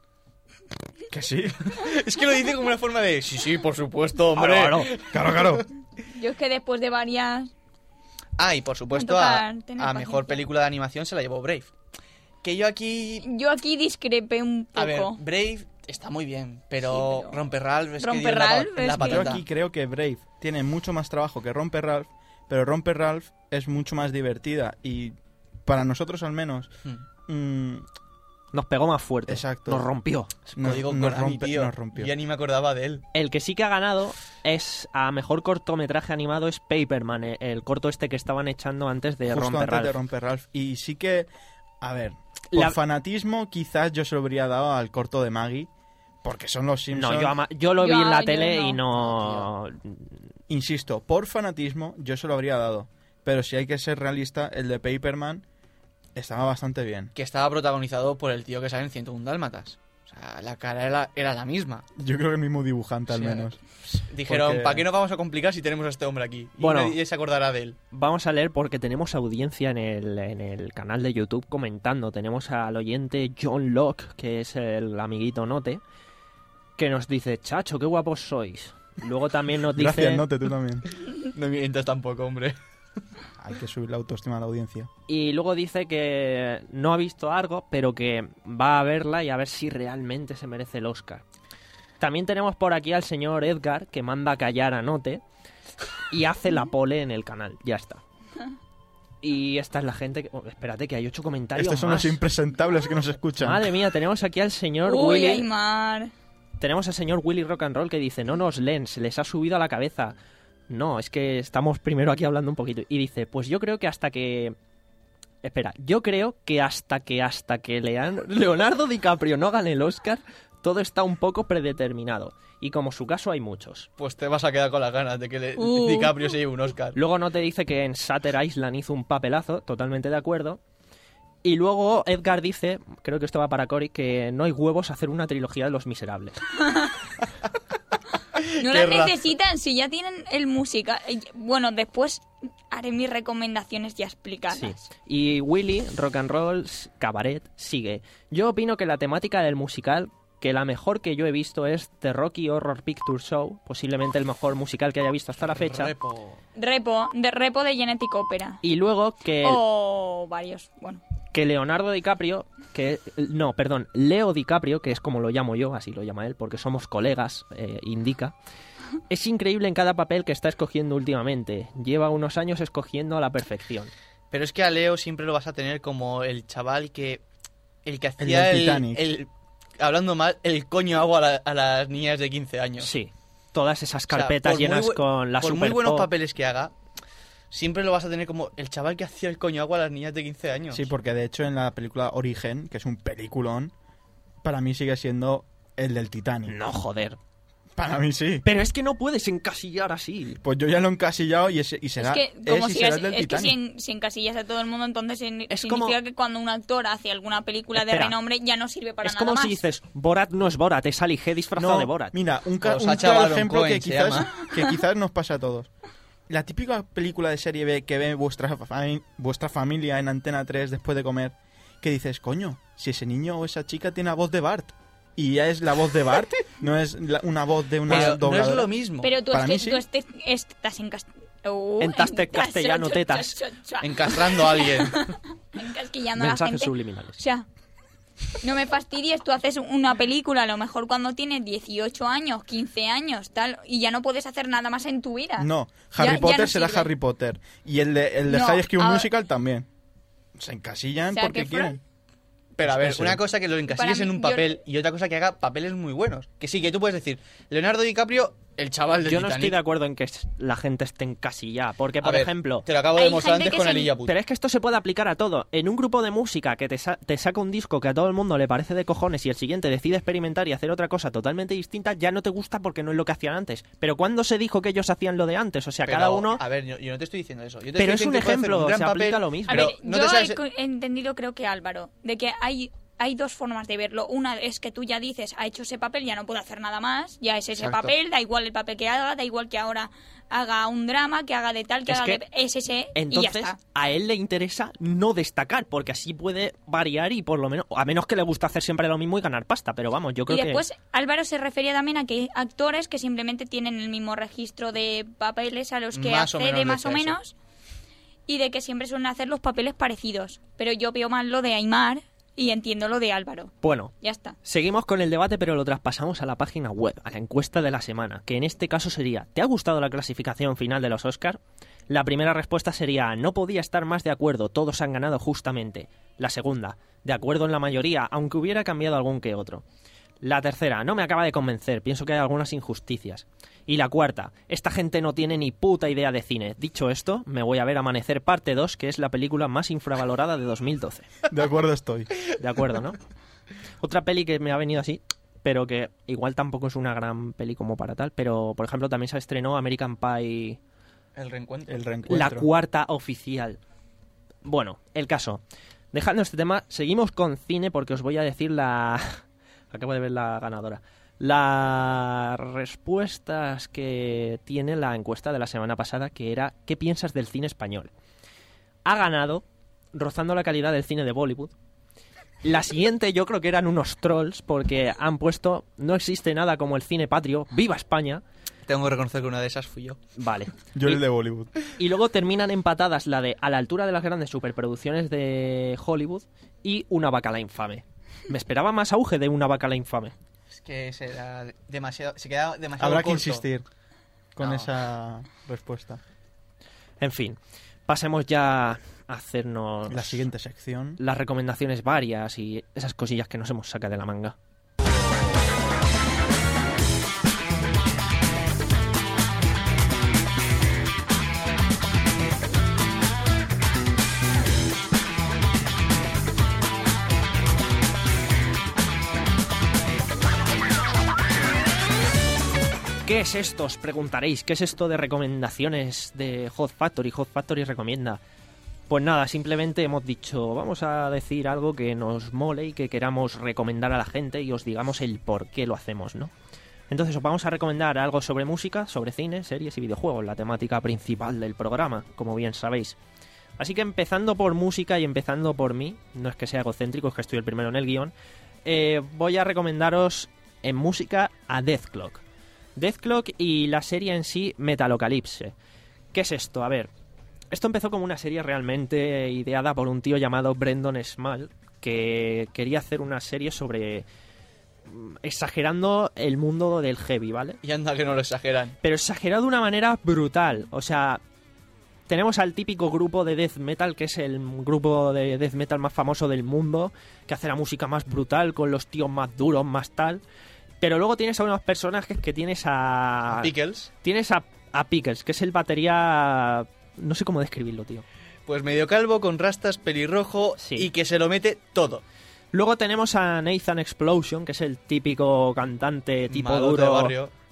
Que sí. Es que lo dice como una forma de. Sí, sí, por supuesto, hombre. Claro, Claro, claro. Yo es que después de varias... Ah, y por supuesto, Me a, toca tener a paciencia. mejor película de animación se la llevó Brave. Que yo aquí. Yo aquí discrepé un poco. A ver, Brave está muy bien, pero, Sí, pero- Romper Ralph es Romper que dio la, Ralph pa- es la que- patata. Yo aquí creo que Brave tiene mucho más trabajo que Romper Ralph, pero Romper Ralph es mucho más divertida y para nosotros al menos Hmm. mm, nos pegó más fuerte. Exacto. Nos rompió. nos, Código nos Konami, rompe- tío. nos rompió. Ya ni me acordaba de él. El que sí que ha ganado es a mejor cortometraje animado es Paperman, eh, el corto este que estaban echando antes de Justo Romper antes de Ralph. Romper Ralph. Y sí que, a ver, por La- fanatismo quizás yo se lo habría dado al corto de Maggie, porque son los Simpsons. No, yo, ama- yo lo Yo- vi en la yo tele no. y no... Insisto, por fanatismo yo se lo habría dado. Pero si hay que ser realista, el de Paperman estaba bastante bien. Que estaba protagonizado por el tío que sale en ciento uno Dálmatas. O sea, la cara era, era la misma. Yo creo que el mismo dibujante al Sí. menos. Dijeron, Porque- ¿para qué nos vamos a complicar si tenemos a este hombre aquí? Y Bueno. nadie se acordará de él. Vamos a leer porque tenemos audiencia en el, en el canal de YouTube comentando. Tenemos al oyente John Locke, que es el amiguito Note, que nos dice, chacho, qué guapos sois. Luego también nos dice... Gracias, Note, tú también. No mientas tampoco, hombre. Hay que subir la autoestima a la audiencia. Y luego dice que no ha visto algo, pero que va a verla y a ver si realmente se merece el Oscar. También tenemos por aquí al señor Edgar, que manda a callar a Note y hace la pole en el canal. Ya está. Y esta es la gente que... oh, espérate, que hay ocho comentarios Estos son más. los impresentables que nos escuchan. Madre mía, tenemos aquí al señor Uy, Willy... Aymar. Tenemos al señor Willy Rock and Roll que dice, no nos leen, se les ha subido a la cabeza. No, es que estamos primero aquí hablando un poquito. Y dice, pues yo creo que hasta que... Espera, yo creo que hasta que hasta que Lean- Leonardo DiCaprio no gane el Oscar, todo está un poco predeterminado. Y como su caso hay muchos. Pues te vas a quedar con las ganas de que le- Uh. DiCaprio se lleve un Oscar. Luego no te dice que en Shutter Island hizo un papelazo, totalmente de acuerdo. Y luego Edgar dice, creo que esto va para Cory, que no hay huevos a hacer una trilogía de Los Miserables. No Qué las ra- necesitan, si ya tienen el música. Eh, Bueno, después haré mis recomendaciones ya explicadas. Sí. Y Willy, Rock and Roll, Cabaret, sigue. Yo opino que la temática del musical, que la mejor que yo he visto es The Rocky Horror Picture Show, posiblemente el mejor musical que haya visto hasta la fecha. Repo. Repo, de Repo de Genetic Opera. Y luego que, O varios, bueno. que Leonardo DiCaprio, que no, perdón, Leo DiCaprio, que es como lo llamo yo, así lo llama él, porque somos colegas, eh, indica. Es increíble en cada papel que está escogiendo últimamente. Lleva unos años escogiendo a la perfección. Pero es que a Leo siempre lo vas a tener como el chaval que... El que El hacía del el, Titanic. el- hablando mal, el coño agua a, la- a las niñas de quince años. Sí, todas esas O sea, carpetas por muy llenas bu- con la Por super muy buenos pop. papeles que haga, siempre lo vas a tener como el chaval que hacía el coño agua a las niñas de quince años. Sí, porque de hecho en la película Origen, que es un peliculón, para mí sigue siendo el del Titanic. No, joder. Para mí sí. Pero es que no puedes encasillar así. Pues yo ya lo he encasillado y, ese, y será, Es que, como es y si, será es, el del es que si, Titanic. en- si encasillas a todo el mundo, entonces en- Es significa como- que cuando un actor hace alguna película de Espera. renombre ya no sirve para Es nada como más. si dices, Borat no es Borat, es Ali G disfrazado No, de Borat. mira, un, ca- O un Sacha claro Baron ejemplo Cohen que se quizás, llama. que quizás nos pasa a todos. La típica película de serie B que ve vuestra, fami- vuestra familia en Antena tres después de comer, que dices, coño, si ese niño o esa chica tiene la voz de Bart, y ya es la voz de Bart, no es la- una voz de una Pero no es dobladora. lo mismo. Pero tú, Para es mí que, sí. tú este- estás en cast- Uh, En taste- cas- castellano, cha- tetas. cha- cha- cha- Encastrando a alguien. encasquillando a la Mensajes gente. subliminales. O sea, no me fastidies, tú haces una película a lo mejor cuando tienes dieciocho años, quince años, tal, y ya no puedes hacer nada más en tu vida. No, Ya- Harry ya Potter no será sirve. Harry Potter. Y el de, el de No, High School ahora- Musical también. Se encasillan O sea, porque que quieren. Fran- Pero a ver, Eso. una cosa que lo encasilles Para en mí, un yo- papel y otra cosa que haga papeles muy buenos. Que sí, que tú puedes decir, Leonardo DiCaprio, el chaval del Yo no Titanic. estoy de acuerdo en que s- la gente esté encasillada. Porque, A por ver, ejemplo... te lo acabo de hay demostrar gente antes que con se- el Illaput. Pero es que esto se puede aplicar a todo. En un grupo de música que te, sa- te saca un disco que a todo el mundo le parece de cojones y el siguiente decide experimentar y hacer otra cosa totalmente distinta, ya no te gusta porque no es lo que hacían antes. Pero ¿cuándo se dijo que ellos hacían lo de antes? O sea, Pero, cada uno... A ver, yo, yo no te estoy diciendo eso. Yo te Pero estoy es un diciendo que puede hacer ejemplo, un gran se papel, aplica lo mismo. A pero ver, no yo te sabes- he co- he entendido, creo que Álvaro, de que hay, hay dos formas de verlo. Una es que tú ya dices, ha hecho ese papel, ya no puede hacer nada más, ya es ese Exacto. papel, da igual el papel que haga, da igual que ahora haga un drama, que haga de tal, que Es haga que de... Es ese y ya Entonces, está. a él le interesa no destacar, porque así puede variar y por lo menos... A menos que le guste hacer siempre lo mismo y ganar pasta, pero vamos, yo creo Y que... después Álvaro se refería también a que hay actores que simplemente tienen el mismo registro de papeles a los que Más o accede menos más o decía eso. menos y de que siempre suelen hacer los papeles parecidos. Pero yo veo más lo de Aimar y entiendo lo de Álvaro. Bueno, Ya está. seguimos con el debate, pero lo traspasamos a la página web, a la encuesta de la semana, que en este caso sería, ¿te ha gustado la clasificación final de los Oscar? La primera respuesta sería, no podía estar más de acuerdo, todos han ganado justamente. La segunda, de acuerdo en la mayoría, aunque hubiera cambiado algún que otro. La tercera, no me acaba de convencer, pienso que hay algunas injusticias. Y la cuarta, esta gente no tiene ni puta idea de cine. Dicho esto, me voy a ver Amanecer parte dos, que es la película más infravalorada de dos mil doce. De acuerdo estoy. De acuerdo, ¿no? Otra peli que me ha venido así, pero que igual tampoco es una gran peli como para tal, pero por ejemplo también se estrenó American Pie, El reencuentro. El reencuentro. la cuarta oficial. Bueno, el caso. Dejando este tema, seguimos con cine porque os voy a decir la... Acabo de ver la ganadora. Las respuestas que tiene la encuesta de la semana pasada, que era ¿qué piensas del cine español? Ha ganado, rozando la calidad del cine de Bollywood. La siguiente yo creo que eran unos trolls porque han puesto no existe nada como el cine patrio, ¡viva España! Tengo que reconocer que una de esas fui yo. Vale. Yo Y- el de Bollywood. Y luego terminan empatadas la de A la altura de las grandes superproducciones de Hollywood y Una bacala infame. Me esperaba más auge de Una bacala infame. Es que se, da demasiado, se queda demasiado Habrá que corto. insistir con No. esa respuesta. En fin, pasemos ya a hacernos La siguiente sección. las recomendaciones varias y esas cosillas que nos hemos sacado de la manga. ¿Qué es esto? Os preguntaréis. ¿Qué es esto de recomendaciones de Hot Factory? Hot Factory recomienda. Pues nada, simplemente hemos dicho, vamos a decir algo que nos mole y que queramos recomendar a la gente y os digamos el por qué lo hacemos, ¿no? Entonces os vamos a recomendar algo sobre música, sobre cine, series y videojuegos, la temática principal del programa, como bien sabéis. Así que empezando por música y empezando por mí, no es que sea egocéntrico, es que estoy el primero en el guión, eh, voy a recomendaros en música a Deathclock. Deathclock y la serie en sí Metalocalypse. ¿Qué es esto? A ver, esto empezó como una serie realmente ideada por un tío llamado Brendan Small, que quería hacer una serie sobre... mm, exagerando el mundo del heavy, ¿vale? Y anda que no lo exageran. Pero exagerado de una manera brutal. O sea, tenemos al típico grupo de death metal, que es el grupo de death metal más famoso del mundo, que hace la música más brutal, con los tíos más duros, más tal. Pero luego tienes a unos personajes que tienes a... Pickles. Tienes a, a Pickles, que es el batería... No sé cómo describirlo, tío. Pues medio calvo, con rastas, pelirrojo Sí. y que se lo mete todo. Luego tenemos a Nathan Explosion, que es el típico cantante tipo Malote de duro, barrio.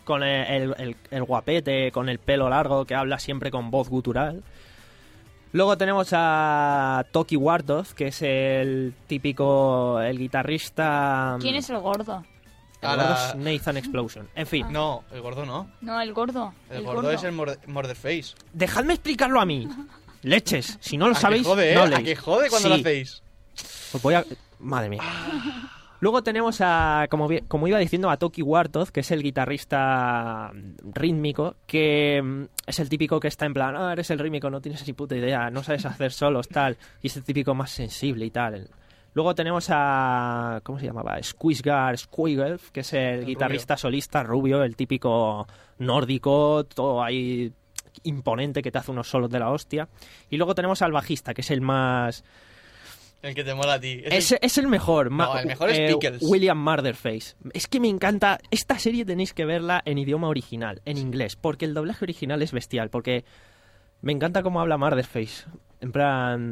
con el, el, el guapete, con el pelo largo, que habla siempre con voz gutural. Luego tenemos a Toki Wardov, que es el típico, el guitarrista... ¿Quién es el gordo? El gordo es Nathan Explosion. En fin. No, el gordo no. No, el gordo. El, el gordo, gordo es el Murder, Murderface. Dejadme explicarlo a mí. Leches, si no lo ¿A que sabéis, jode, eh? no ¿A leéis. que jode cuando Sí. lo hacéis? Pues voy a... Madre mía. Luego tenemos a, como, vi- como iba diciendo, a Toki Wardov, que es el guitarrista rítmico, que mm, es el típico que está en plan, ah, eres el rítmico, no tienes ni puta idea, no sabes hacer solos, tal. Y es el típico más sensible y tal. Luego tenemos a... ¿Cómo se llamaba? Squisgar Squigelf, que es el, El guitarrista solista rubio, el típico nórdico, todo ahí imponente que te hace unos solos de la hostia. Y luego tenemos al bajista, que es el más... El que te mola a ti. Es, el- es el mejor. ma- No, el mejor es Pickles. William Murderface. Es que me encanta. Esta serie tenéis que verla en idioma original, en inglés, porque el doblaje original es bestial. Porque me encanta cómo habla Murderface. En plan.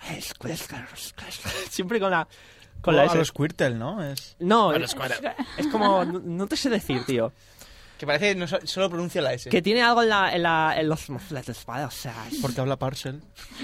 Siempre con la. Con la a S. los Squirtle, ¿no? Es... No, es, es como. No, no te sé decir, tío. Que parece que no so- solo pronuncia la S. Que tiene algo en, la, en, la, en los mofletes de espada, o sea. es- Porque habla Parcel.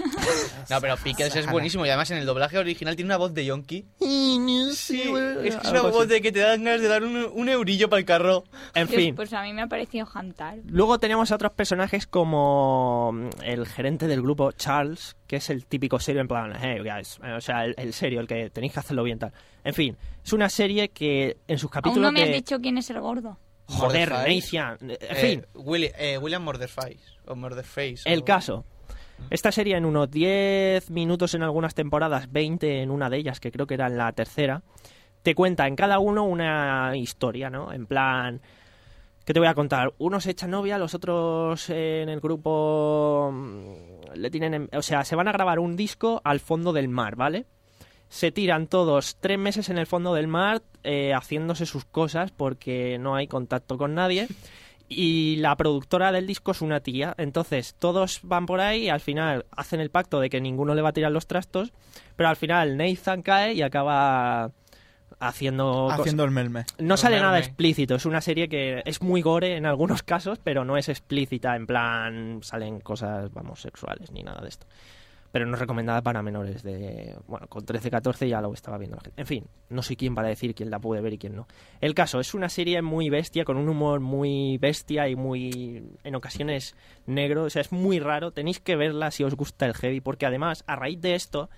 No, pero Pickles es buenísimo. Y además en el doblaje original tiene una voz de yonki. Sí, es que es una Algo voz así. de que te dan ganas de dar un, un eurillo para el carro. En Dios, fin. pues a mí me ha parecido jantar. Luego tenemos a otros personajes como mm, el gerente del grupo, Charles, que es el típico serio en plan, hey guys, o sea, el, el serio, el que tenéis que hacerlo bien tal. En fin, es una serie que en sus Aún capítulos no me has de... dicho quién es el gordo. Joder, Murderface. Nathan, en Eh, fin, Willi- eh, William Murderface. O Murderface. el o- caso. Esta serie en unos diez minutos en algunas temporadas, veinte en una de ellas, que creo que era en la tercera, te cuenta en cada uno una historia, ¿no? En plan... ¿Qué te voy a contar? Unos se echan novia, los otros eh, en el grupo mm, le tienen... en- O sea, se van a grabar un disco al fondo del mar, ¿vale? Se tiran todos tres meses en el fondo del mar eh, haciéndose sus cosas porque no hay contacto con nadie. Y la productora del disco es una tía. Entonces todos van por ahí y al final hacen el pacto de que ninguno le va a tirar los trastos. Pero al final Nathan cae y acaba haciendo... cosas. Haciendo el melme. No sale Normal, nada ¿eh? explícito, es una serie que es muy gore en algunos casos, pero no es explícita, en plan salen cosas, vamos, sexuales ni nada de esto. Pero no es recomendada para menores de... Bueno, con trece, catorce ya lo estaba viendo la gente. En fin, no soy quien para decir quién la puede ver y quién no. El caso, es una serie muy bestia, con un humor muy bestia y muy, en ocasiones, negro. O sea, es muy raro. Tenéis que verla si os gusta el heavy, porque además, a raíz de esto,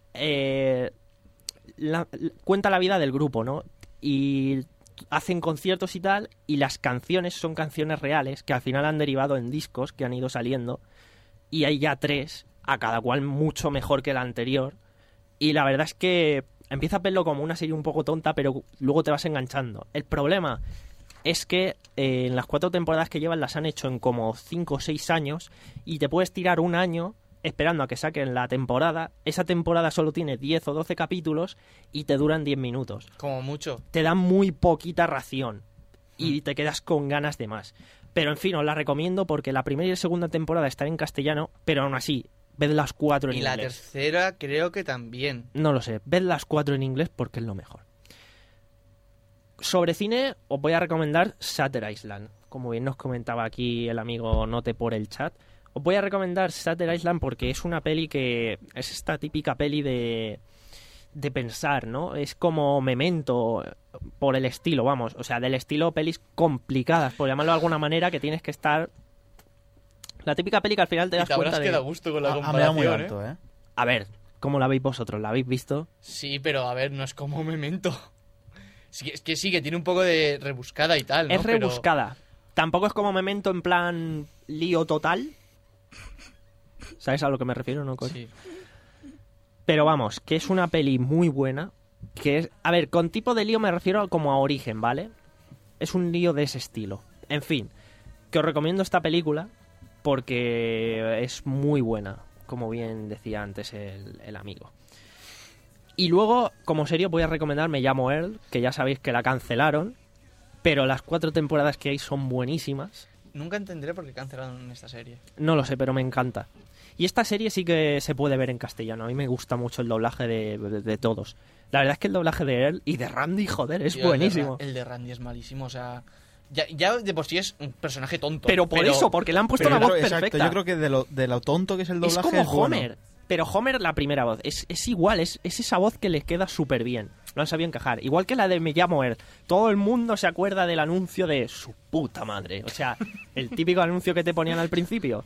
eh, la- la- cuenta la vida del grupo, ¿no? Y hacen conciertos y tal, y las canciones son canciones reales que al final han derivado en discos que han ido saliendo, y hay ya tres, a cada cual mucho mejor que la anterior, y la verdad es que empiezas a verlo como una serie un poco tonta, pero luego te vas enganchando. El problema es que eh, en las cuatro temporadas que llevan las han hecho en como cinco o seis años, y te puedes tirar un año esperando a que saquen la temporada. Esa temporada solo tiene diez o doce capítulos y te duran diez minutos. Como mucho. Te dan muy poquita ración y te quedas con ganas de más. Pero en fin, os la recomiendo porque la primera y la segunda temporada están en castellano, pero aún así, ved las cuatro en Y la inglés. tercera creo que también. No lo sé, ved las cuatro en inglés porque es lo mejor. Sobre cine, os voy a recomendar Shutter Island. Como bien nos comentaba aquí el amigo Note por el chat. Os voy a recomendar Shutter Island porque es una peli que... Es esta típica peli de... de pensar, ¿no? Es como Memento por el estilo, vamos. O sea, del estilo pelis complicadas, por llamarlo de alguna manera, que tienes que estar... La típica peli que al final te Y das te habrás cuenta de... quedado a gusto con la Ah, ah, me da comparación, muy ¿eh? alto, ¿eh? A ver, ¿cómo la veis vosotros? ¿La habéis visto? Sí, pero a ver, no es como Memento. Sí, es que sí, que tiene un poco de rebuscada y tal, ¿no? Es Pero- rebuscada. Tampoco es como Memento en plan lío total. ¿Sabes a lo que me refiero, no? Sí. Pero vamos, que es una peli muy buena. Que es, a ver, con tipo de lío me refiero como a origen, ¿vale? Es un lío de ese estilo. En fin, que os recomiendo esta película porque es muy buena, como bien decía antes el, el amigo. Y luego, como serio, voy a recomendar Me llamo Earl, que ya sabéis que la cancelaron, pero las cuatro temporadas que hay son buenísimas. Nunca entenderé por qué cancelaron esta serie. No lo sé, pero me encanta. Y esta serie sí que se puede ver en castellano. A mí me gusta mucho el doblaje de, de, de todos. La verdad es que el doblaje de Earl y de Randy, joder, es Tío, buenísimo. El de, Ra- el de Randy es malísimo, o sea... Ya, ya de por sí es un personaje tonto. Pero por eso, porque le han puesto Pero la yo voz creo- perfecta. exacto, yo creo que de lo, de lo tonto que es el Es doblaje como es bueno. Homer. Pero Homer, la primera voz, es, es igual, es, es esa voz que le queda súper bien. Lo han sabido encajar. Igual que la de Me llamo Earl. Todo el mundo se acuerda del anuncio de su puta madre. O sea, el típico anuncio que te ponían al principio.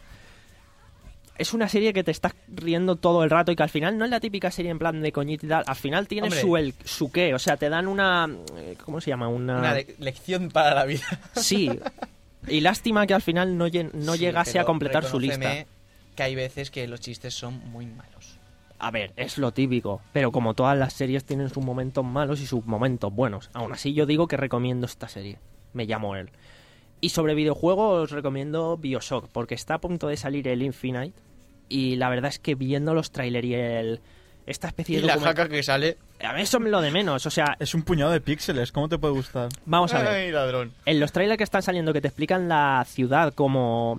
Es una serie que te estás riendo todo el rato y que al final no es la típica serie en plan de coñita y tal. Al final tiene Hombre. su, el, su qué. O sea, te dan una... ¿Cómo se llama? Una... Una le- lección para la vida. Sí. Y lástima que al final no, lle- no Sí, llegase pero a completar su lista. reconóceme que hay veces que los chistes son muy malos. A ver, es lo típico, pero como todas las series tienen sus momentos malos y sus momentos buenos. Aún así yo digo que recomiendo esta serie. Me llamo él. Y sobre videojuegos os recomiendo BioShock, porque está a punto de salir el Infinite y la verdad es que viendo los trailers y el esta especie Y de la documental... jaca que sale... A ver, eso es lo de menos, o sea, Es un puñado de píxeles, ¿cómo te puede gustar? vamos a ver. Ay, ladrón. En los trailers que están saliendo que te explican la ciudad como...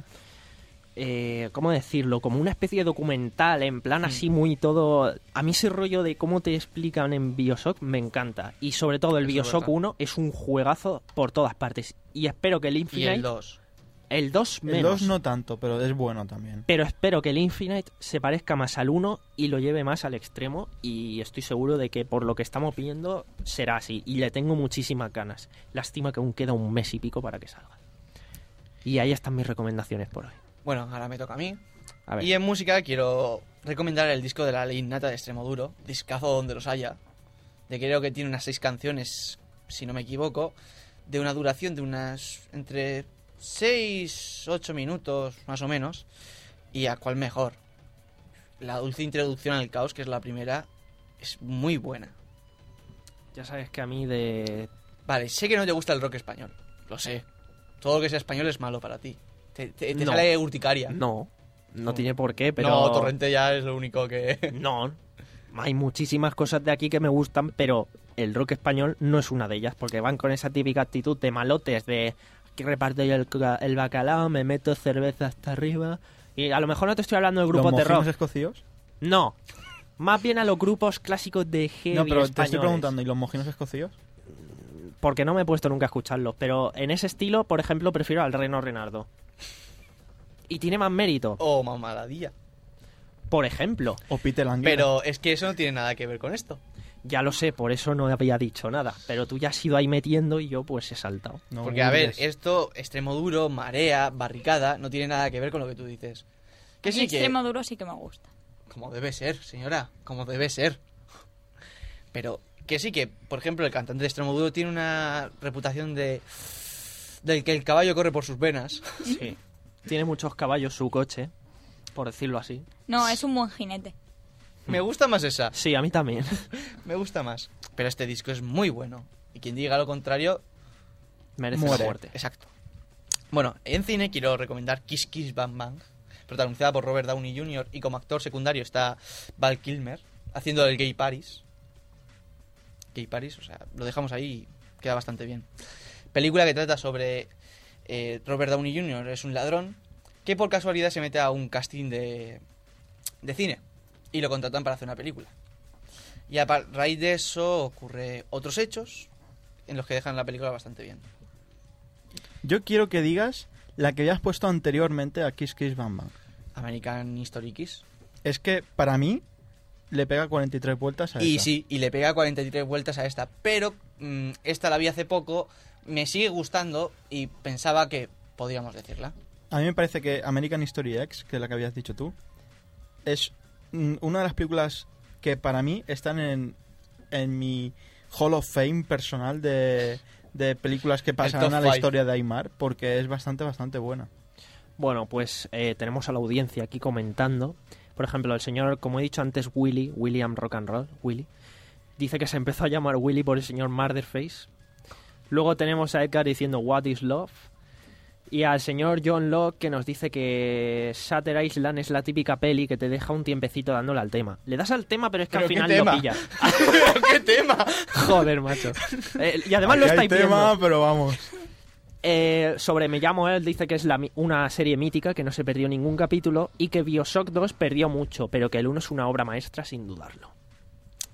Eh, ¿Cómo decirlo? Como una especie de documental, en plan así muy todo... A mí ese rollo de cómo te explican en BioShock me encanta. Y sobre todo el Eso es BioShock verdad. uno es un juegazo por todas partes. Y espero que el Y Infinite... el dos. El dos El menos. dos no tanto, pero es bueno también. Pero espero que el Infinite se parezca más al uno y lo lleve más al extremo. Y estoy seguro de que por lo que estamos viendo será así. Y le tengo muchísimas ganas. Lástima que aún queda un mes y pico para que salga. Y ahí están mis recomendaciones por hoy. Bueno, ahora me toca a mí. A ver. Y en música quiero recomendar el disco de La Ley Innata de Extremoduro, discazo donde los haya, de creo que tiene unas seis canciones, si no me equivoco, de una duración de unas entre seis, ocho minutos más o menos, y a cuál mejor. La dulce introducción al caos, que es la primera, es muy buena. Ya sabes que a mí de... Vale, sé que no te gusta el rock español, lo sé. Todo lo que sea español es malo para ti. Te, te- te No. sale urticaria. No, no tiene por qué, pero... No, Torrente ya es lo único que... No, hay muchísimas cosas de aquí que me gustan, pero el rock español no es una de ellas, porque van con esa típica actitud de malotes, de que reparto yo el, el bacalao, me meto cerveza hasta arriba... Y a lo mejor no te estoy hablando de grupos ¿Los de mojinos rock. escocíos? No, más bien a los grupos clásicos de heavy No, pero te estoy españoles. preguntando, ¿y los mojinos escocíos? Porque no me he puesto nunca a escucharlos, pero en ese estilo, por ejemplo, prefiero al Reno Renardo. Y tiene más mérito, Oh, mamaladilla. por ejemplo. ¿O Peter Languila? Pero es que eso no tiene nada que ver con esto. Ya lo sé, por eso no había dicho nada. Pero tú ya has ido ahí metiendo y yo pues he saltado. No Porque, a ver, hurgues. esto, extremo duro, marea, barricada, no tiene nada que ver con lo que tú dices. Que A mí sí que... extremo duro sí que me gusta. Como debe ser, señora, como debe ser. Pero que sí que, por ejemplo, el cantante de extremo duro tiene una reputación de... del que el caballo corre por sus venas. Sí. Tiene muchos caballos su coche, por decirlo así. No, es un buen jinete. Me gusta más esa, Sí, a mí también. me gusta más. Pero este disco es muy bueno. Y quien diga lo contrario, Merece Muere. la muerte. exacto. Bueno, en cine quiero recomendar Kiss Kiss Bang Bang, protagonizada por Robert Downey junior Y como actor secundario está Val Kilmer, haciendo el Gay Paris. Gay Paris, o sea, lo dejamos ahí y queda bastante bien. Película que trata sobre eh, Robert Downey junior Es un ladrón que por casualidad se mete a un casting de, de cine y lo contratan para hacer una película. Y a pa- raíz de eso ocurre otros hechos en los que dejan la película bastante bien. Yo quiero que digas la que habías puesto anteriormente a Kiss Kiss Bang Bang. American History Kiss. Es que, para mí, le pega cuarenta y tres vueltas a Y esa. sí, y le pega cuarenta y tres vueltas a esta. Pero mm, esta la vi hace poco, me sigue gustando y pensaba que podríamos decirla. A mí me parece que American History X, que es la que habías dicho tú, es mm, una de las películas que para mí están en, en mi Hall of Fame personal de, de películas que pasarán top a la five. historia de Aymar, porque es bastante, bastante buena. Bueno, pues eh, tenemos a la audiencia aquí comentando. Por ejemplo, el señor, como he dicho antes, Willy, William Rock and Roll, Willy, dice que se empezó a llamar Willy por el señor Murderface. Luego tenemos a Edgar diciendo What is Love. Y al señor John Locke que nos dice que Shutter Island es la típica peli que te deja un tiempecito dándole al tema. Le das al tema, pero es que al ¿Pero qué final tema? lo pillas. ¿Qué tema? Joder, macho. Eh, y además lo Aquí hay estáis tema, viendo. pero vamos. Eh, sobre Me llamo él dice que es la mi- una serie mítica, que no se perdió ningún capítulo y que BioShock dos perdió mucho, pero que el uno es una obra maestra sin dudarlo.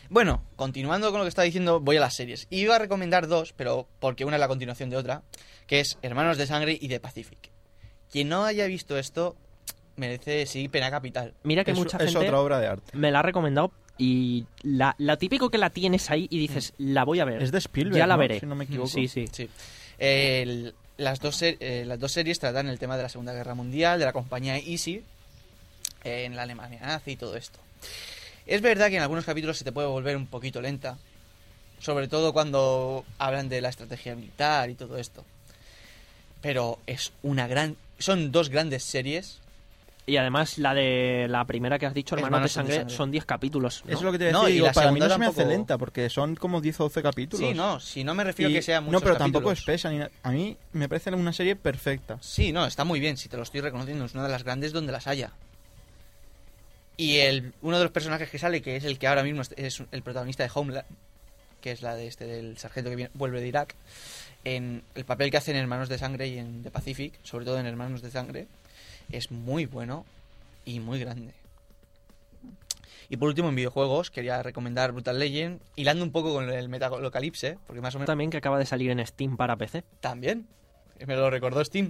Bueno, continuando con lo que estaba diciendo, voy a las series. Iba a recomendar dos, pero porque una es la continuación de otra, que es Hermanos de Sangre y The Pacific. Quien no haya visto esto merece, sí, pena capital. Mira que es, mucha es gente otra obra de arte. me la ha recomendado y la, la típico que la tienes ahí y dices, la voy a ver. Es de Spielberg, Ya la ¿no? veré. Si no me equivoco. Sí, sí. Sí. El- las, dos ser- eh, las dos series tratan el tema de la Segunda Guerra Mundial, de la compañía Easy, eh, en la Alemania nazi y todo esto. Es verdad que en algunos capítulos se te puede volver un poquito lenta, sobre todo cuando hablan de la estrategia militar y todo esto. Pero es una gran... Son dos grandes series. Y además la de la primera que has dicho, Hermanos, Hermanos de, sangre, de Sangre. son diez capítulos, ¿no? Es lo que te decía, No, y digo, la para mí no segunda se me hace tampoco- lenta, porque son como diez o doce capítulos. Sí, no, si no me refiero Y- a que sean no, muchos pero tampoco capítulos. es pesa ni nada. A mí me parece una serie perfecta. Sí, no, está muy bien, si te lo estoy reconociendo, es una de las grandes donde las haya. Y el, uno de los personajes que sale, que es el que ahora mismo es, es el protagonista de Homeland, que es la de este del sargento que viene- vuelve de Irak, en el papel que hace en Hermanos de Sangre y en The Pacific, sobre todo en Hermanos de Sangre, es muy bueno y muy grande. Y por último, en videojuegos, quería recomendar Brutal Legend, hilando un poco con el Metalocalypse, porque más o menos... También que acaba de salir en Steam para P C. También, me lo recordó Steam,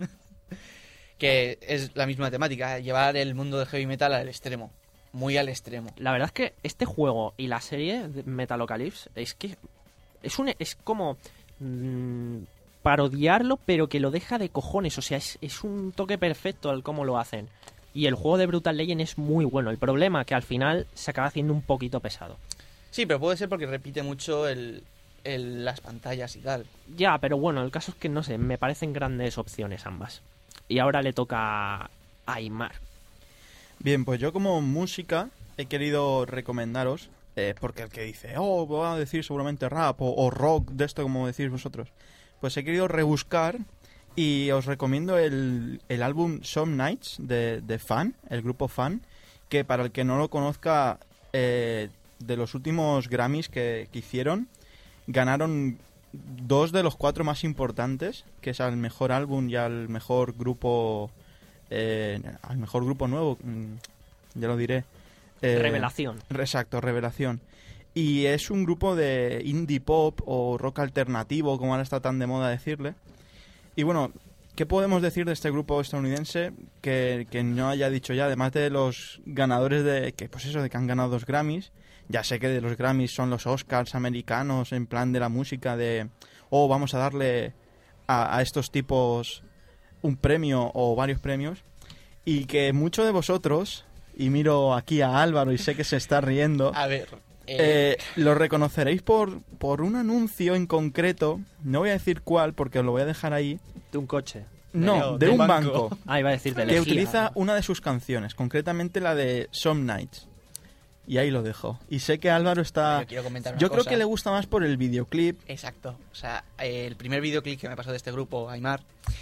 que es la misma temática, llevar el mundo del heavy metal al extremo, muy al extremo. La verdad es que este juego y la serie de Metalocalypse es que es un es como mm, parodiarlo, pero que lo deja de cojones. O sea, es, es un toque perfecto al cómo lo hacen. Y el juego de Brutal Legend es muy bueno. El problema es que al final se acaba haciendo un poquito pesado. Sí, pero puede ser porque repite mucho el, el- las pantallas y tal. Ya, pero bueno, el caso es que no sé, me parecen grandes opciones ambas. Y ahora le toca a Aymar. Bien, pues yo como música he querido recomendaros, eh, porque el que dice, oh, voy a decir seguramente rap o, o rock, de esto como decís vosotros, pues he querido rebuscar y os recomiendo el, el álbum Some Nights de, de Fan, el grupo Fan, que para el que no lo conozca, eh, de los últimos Grammys que, que hicieron, ganaron dos de los cuatro más importantes, que es al mejor álbum y al mejor grupo... Eh, al mejor grupo nuevo, mm, ya lo diré. Eh, Revelación. Exacto, Revelación. Y es un grupo de indie pop o rock alternativo, como ahora está tan de moda decirle. Y bueno, ¿qué podemos decir de este grupo estadounidense que, que no haya dicho ya, además de los ganadores de, que pues eso, de que han ganado dos Grammys? Ya sé que de los Grammys son los Oscars americanos, en plan de la música, de, oh, vamos a darle a, a estos tipos un premio o varios premios, y que muchos de vosotros, y miro aquí a Álvaro y sé que se está riendo, A ver, eh, eh, lo reconoceréis por, por un anuncio en concreto, no voy a decir cuál porque os lo voy a dejar ahí, De un coche. no, de de un un banco. banco, Ah, iba a decir de que lejía. utiliza una de sus canciones, concretamente la de Some Nights. Y ahí lo dejo. Y sé que Álvaro está... yo quiero comentar una Yo creo cosa. que le gusta más por el videoclip. Exacto. O sea, eh, el primer videoclip que me pasó de este grupo, Aymar,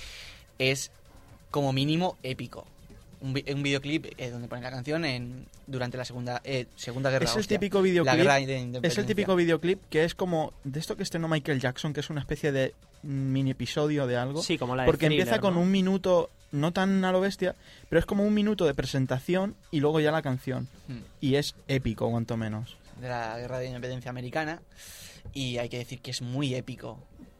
es como mínimo épico. Un, vi- un videoclip eh, donde ponen la canción en durante la segunda eh, segunda guerra. Es el hostia. típico La videoclip. guerra de Es el independencia. típico videoclip que es como de esto que estrenó Michael Jackson, que es una especie de mini episodio de algo. Sí, como la de Porque Thriller, empieza con ¿no? un minuto, no tan a lo bestia, pero es como un minuto de presentación y luego ya la canción. Hmm. Y es épico, cuanto menos. de la guerra de independencia americana, y hay que decir que es muy épico.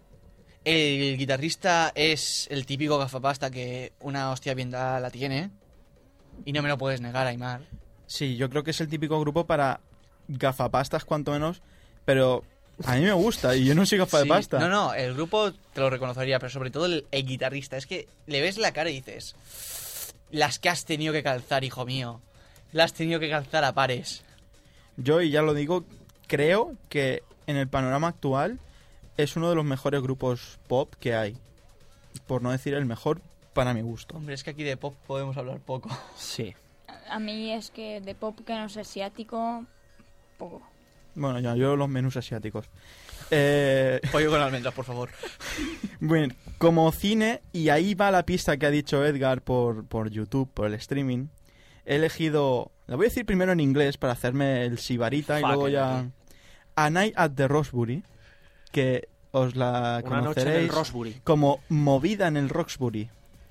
El guitarrista es el típico gafapasta que una hostia bien dada la tiene, y no me lo puedes negar, Aymar. Sí, yo creo que es el típico grupo para gafapastas, cuanto menos, pero a mí me gusta y yo no soy Sí, gafapasta. no, no, el grupo te lo reconocería, pero sobre todo el, el guitarrista. Es que le ves la cara y dices, las que has tenido que calzar, hijo mío. Las has tenido que calzar a pares. Yo, y ya lo digo, creo que en el panorama actual es uno de los mejores grupos pop que hay. Por no decir el mejor, para mi gusto. Hombre, es que aquí de pop podemos hablar poco. Sí. A mí es que de pop que no es asiático, poco. Bueno, ya, yo los menús asiáticos. Eh, Pollo con almendras, por favor. bueno, como cine, y ahí va la pista que ha dicho Edgar por, por YouTube, por el streaming, he elegido, la voy a decir primero en inglés para hacerme el sibarita y Fuck luego it, ya... aquí. A Night at the Roxbury, que os la Una noche en conoceréis el Roxbury. como Movida en el Roxbury.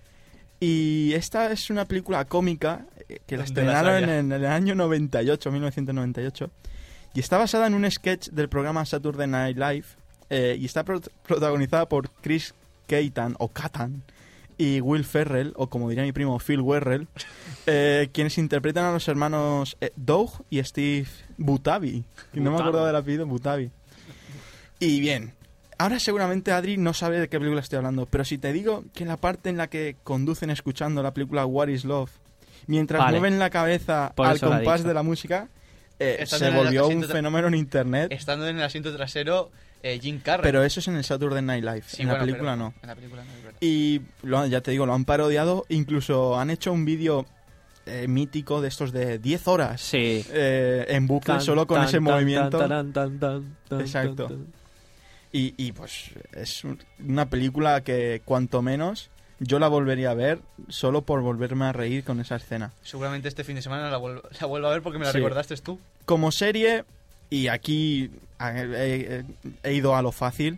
Y esta es una película cómica eh, que la ¿Dónde la estrenaron sabía? en el año noventa y ocho, mil novecientos noventa y ocho, Y está basada en un sketch del programa Saturday Night Live eh, y está pro protagonizada por Chris Kattan o Kattan y Will Ferrell, o como diría mi primo, Phil Werrell, eh, quienes interpretan a los hermanos eh, Doug y Steve Butabi. No me acordaba del apellido, Butabi. Y bien, ahora seguramente Adri no sabe de qué película estoy hablando, pero si te digo que en la parte en la que conducen escuchando la película What is Love, mientras Vale. mueven la cabeza Por al eso lo ha compás dicho. de la música, eh, Estando se en el volvió un asiento tra- fenómeno en internet. Estando en el asiento trasero, eh, Jim Carrey. Pero eso es en el Saturday Night Live, Sí, en bueno, la película pero no. En la película no, es verdad. Y lo, ya te digo, lo han parodiado, incluso han hecho un vídeo eh, mítico de estos de diez horas Sí. eh, en bucle Tan, solo con tan, ese tan, movimiento. tan, tan, tan, tan, tan, Exacto. tan, tan. Y, y pues es un- una película que cuanto menos yo la volvería a ver solo por volverme a reír con esa escena. Seguramente este fin de semana la, vuelvo, la vuelvo a ver porque me la Sí. recordaste tú. Como serie, y aquí he, he- he ido a lo fácil,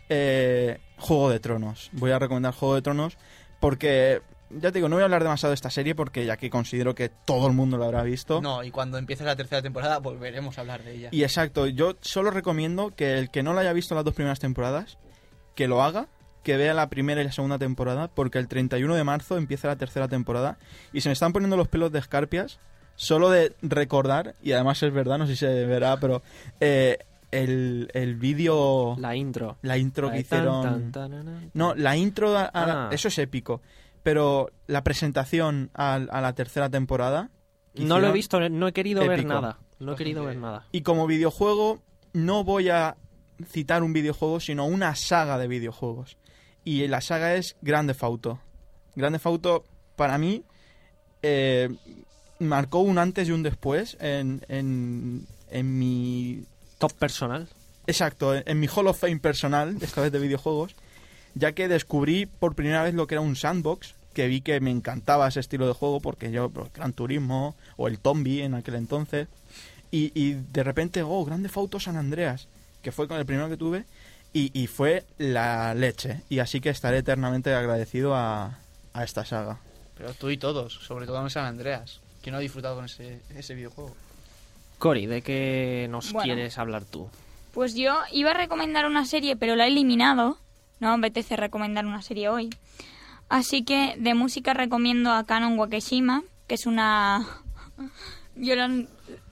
eh, Juego de Tronos. Voy a recomendar Juego de Tronos porque, ya te digo, no voy a hablar demasiado de esta serie porque ya que considero que todo el mundo lo habrá visto. No, y cuando empiece la tercera temporada volveremos a hablar de ella. Y exacto, yo solo recomiendo que el que no lo haya visto las dos primeras temporadas, que lo haga, que vea la primera y la segunda temporada, porque el treinta y uno de marzo empieza la tercera temporada y se me están poniendo los pelos de escarpias solo de recordar, y además es verdad, no sé si se verá, pero eh, el, el vídeo, la, La intro. intro La que de tan, hicieron... tan, tan, tan, tan. No, la intro, a- a- Ah. eso es épico, pero la presentación a, a la tercera temporada... que No lo he hicieron- visto, no he querido ver épico. nada. No he Pues querido que- ver nada. Y como videojuego, no voy a citar un videojuego, sino una saga de videojuegos. Y la saga es Grand Theft Auto. Grand Theft Auto, para mí, eh, marcó un antes y un después en, en, en mi... Top personal. Exacto, en mi Hall of Fame personal, esta vez de videojuegos, ya que descubrí por primera vez lo que era un sandbox, que vi que me encantaba ese estilo de juego, porque yo, pues, Gran Turismo, o el Tombi en aquel entonces, y, y de repente, oh, Grand Theft Auto San Andreas, que fue con el primero que tuve, y, y fue la leche, y así que estaré eternamente agradecido a, a esta saga. Pero tú y todos, sobre todo en San Andreas. ¿Quién no ha disfrutado con ese, ese videojuego? Cori, ¿de qué nos Bueno. quieres hablar tú? Pues yo iba a recomendar una serie, pero la he eliminado. No me apetece recomendar una serie hoy. Así que de música recomiendo a Kanon Wakeshima, que es una violon...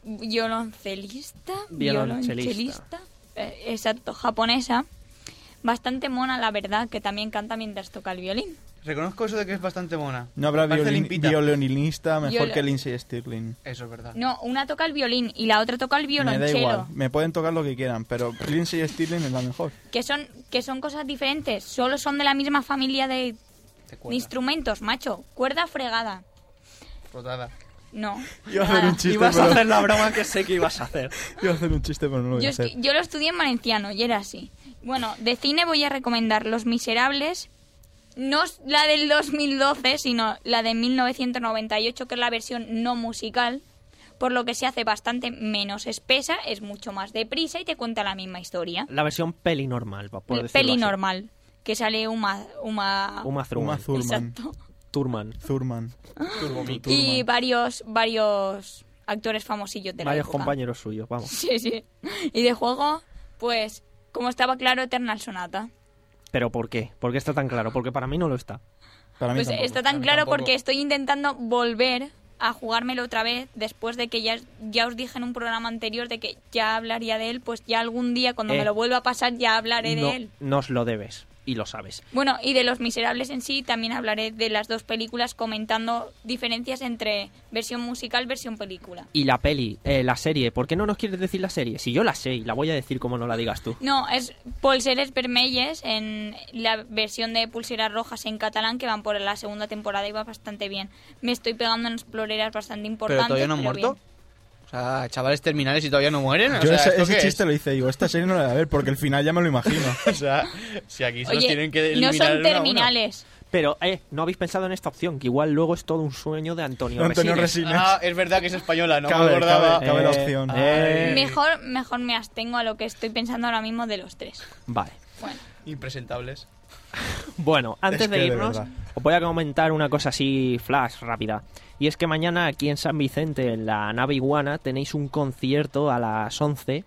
violoncelista, Violonchelista. eh, exacto, japonesa. Bastante mona, la verdad, que también canta mientras toca el violín. Reconozco eso de que es bastante mona. No habrá Parece violin- limpita. violinista mejor Viol- que Lindsay Stirling. Eso es verdad. No, una toca el violín y la otra toca el Me da violonchelo. igual, me pueden tocar lo que quieran, pero Lindsay Stirling es la mejor. Que son, que son cosas diferentes, solo son de la misma familia de, Te de cuerda, instrumentos, macho. Cuerda fregada. frotada. No. Iba a hacer nada. un chiste, Ibas a pero... hacer la broma que sé que ibas a hacer. Iba a hacer un chiste, pero no lo voy Yo, a es que- hacer. yo lo estudié en valenciano y era así. Bueno, de cine voy a recomendar Los Miserables. No es la del dos mil doce, sino la de mil novecientos noventa y ocho, que es la versión no musical. Por lo que se hace bastante menos espesa, es mucho más deprisa y te cuenta la misma historia. La versión peli normal, por decirlo Peli así. normal. Que sale Uma... Uma... Uma Thurman. Uma Thurman. Exacto. Thurman. Thurman. Y varios, varios actores famosillos de la Varios época. compañeros suyos, vamos. Sí, sí. Y de juego, pues, como estaba claro, Eternal Sonata. ¿Pero por qué? ¿Por qué está tan claro? Porque para mí no lo está. Para mí Pues tampoco. está tan A mí claro tampoco. porque estoy intentando volver a jugármelo otra vez después de que ya, ya os dije en un programa anterior de que ya hablaría de él, pues ya algún día cuando Eh, me lo vuelva a pasar ya hablaré No, de él. nos lo debes. Y lo sabes. Bueno, y de Los Miserables en sí también hablaré de las dos películas comentando diferencias entre versión musical, versión película. Y la peli, eh, la serie, ¿por qué no nos quieres decir la serie? Si yo la sé y la voy a decir como no la digas tú. No, es Polseres Vermelles en la versión de Pulseras Rojas en catalán, que van por la segunda temporada y va bastante bien. Me estoy pegando en exploreras bastante ¿Pero importantes. todavía no han pero muerto? bien. O sea, chavales terminales y todavía no mueren. O Yo sea, ese, ¿esto ese qué es? chiste lo hice, digo, esta serie no la voy a ver porque el final ya me lo imagino. O sea, si aquí se los Oye, tienen que no eliminar son uno a uno. terminales. Pero, eh, no habéis pensado en esta opción, que igual luego es todo un sueño de Antonio, Antonio Resines. Resines. Ah, es verdad que es española, no Cabe, me acordaba. cabe, cabe la Eh, opción. eh. Mejor, mejor me abstengo a lo que estoy pensando ahora mismo de los tres. Vale. Bueno, Impresentables. Bueno, antes Es de que de irnos, verdad. Os voy a comentar una cosa así flash, rápida. Y es que mañana aquí en San Vicente, en la nave Iguana, tenéis un concierto a las once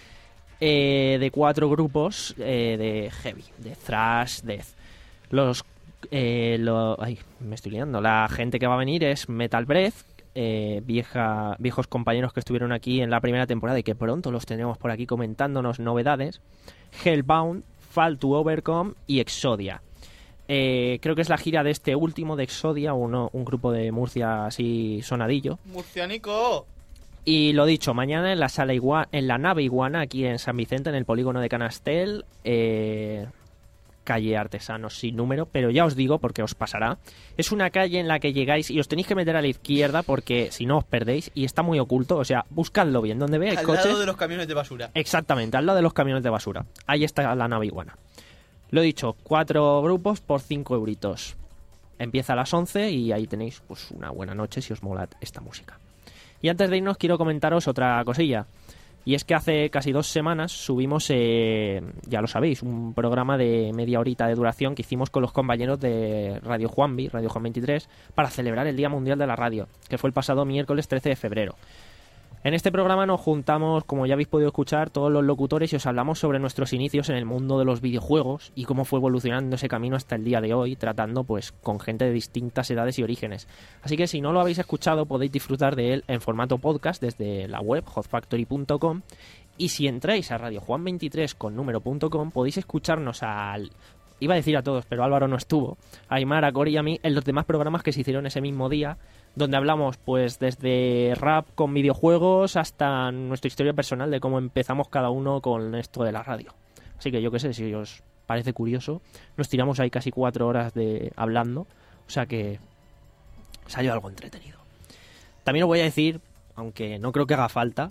eh, de cuatro grupos eh, de heavy, de thrash, death. Los, eh, lo, ay, me estoy liando. La gente que va a venir es Metal Breath, eh, vieja, viejos compañeros que estuvieron aquí en la primera temporada y que pronto los tendremos por aquí comentándonos novedades. Hellbound, Fall to Overcome y Exodia. Eh, creo que es la gira de este último de Exodia, uno, un grupo de Murcia así sonadillo. ¡Murcianico! Y lo dicho, mañana en la sala Igua- en la nave Iguana, aquí en San Vicente, en el polígono de Canastel, eh, calle Artesanos sin número, pero ya os digo porque os pasará. Es una calle en la que llegáis y os tenéis que meter a la izquierda porque si no os perdéis y está muy oculto, o sea, buscadlo bien, donde veáis Al coches. lado de los camiones de basura. Exactamente, al lado de los camiones de basura. Ahí está la nave Iguana. Lo he dicho, cuatro grupos por cinco euritos. Empieza a las once y ahí tenéis pues una buena noche si os mola esta música. Y antes de irnos quiero comentaros otra cosilla. Y es que hace casi dos semanas subimos, eh, ya lo sabéis, un programa de media horita de duración que hicimos con los compañeros de Radio Juanvi, Radio Juan veintitrés, para celebrar el Día Mundial de la Radio, que fue el pasado miércoles trece de febrero. En este programa nos juntamos, como ya habéis podido escuchar, todos los locutores y os hablamos sobre nuestros inicios en el mundo de los videojuegos y cómo fue evolucionando ese camino hasta el día de hoy, tratando pues con gente de distintas edades y orígenes. Así que si no lo habéis escuchado podéis disfrutar de él en formato podcast desde la web hot factory punto com y si entráis a Radio Juan veintitrés con número punto com podéis escucharnos al... Iba a decir a todos, pero Álvaro no estuvo. A Aymar, a Cori y a mí en los demás programas que se hicieron ese mismo día, donde hablamos pues desde rap con videojuegos hasta nuestra historia personal de cómo empezamos cada uno con esto de la radio. Así que yo qué sé, si os parece curioso, nos tiramos ahí casi cuatro horas de hablando, o sea que salió algo entretenido. También os voy a decir, aunque no creo que haga falta,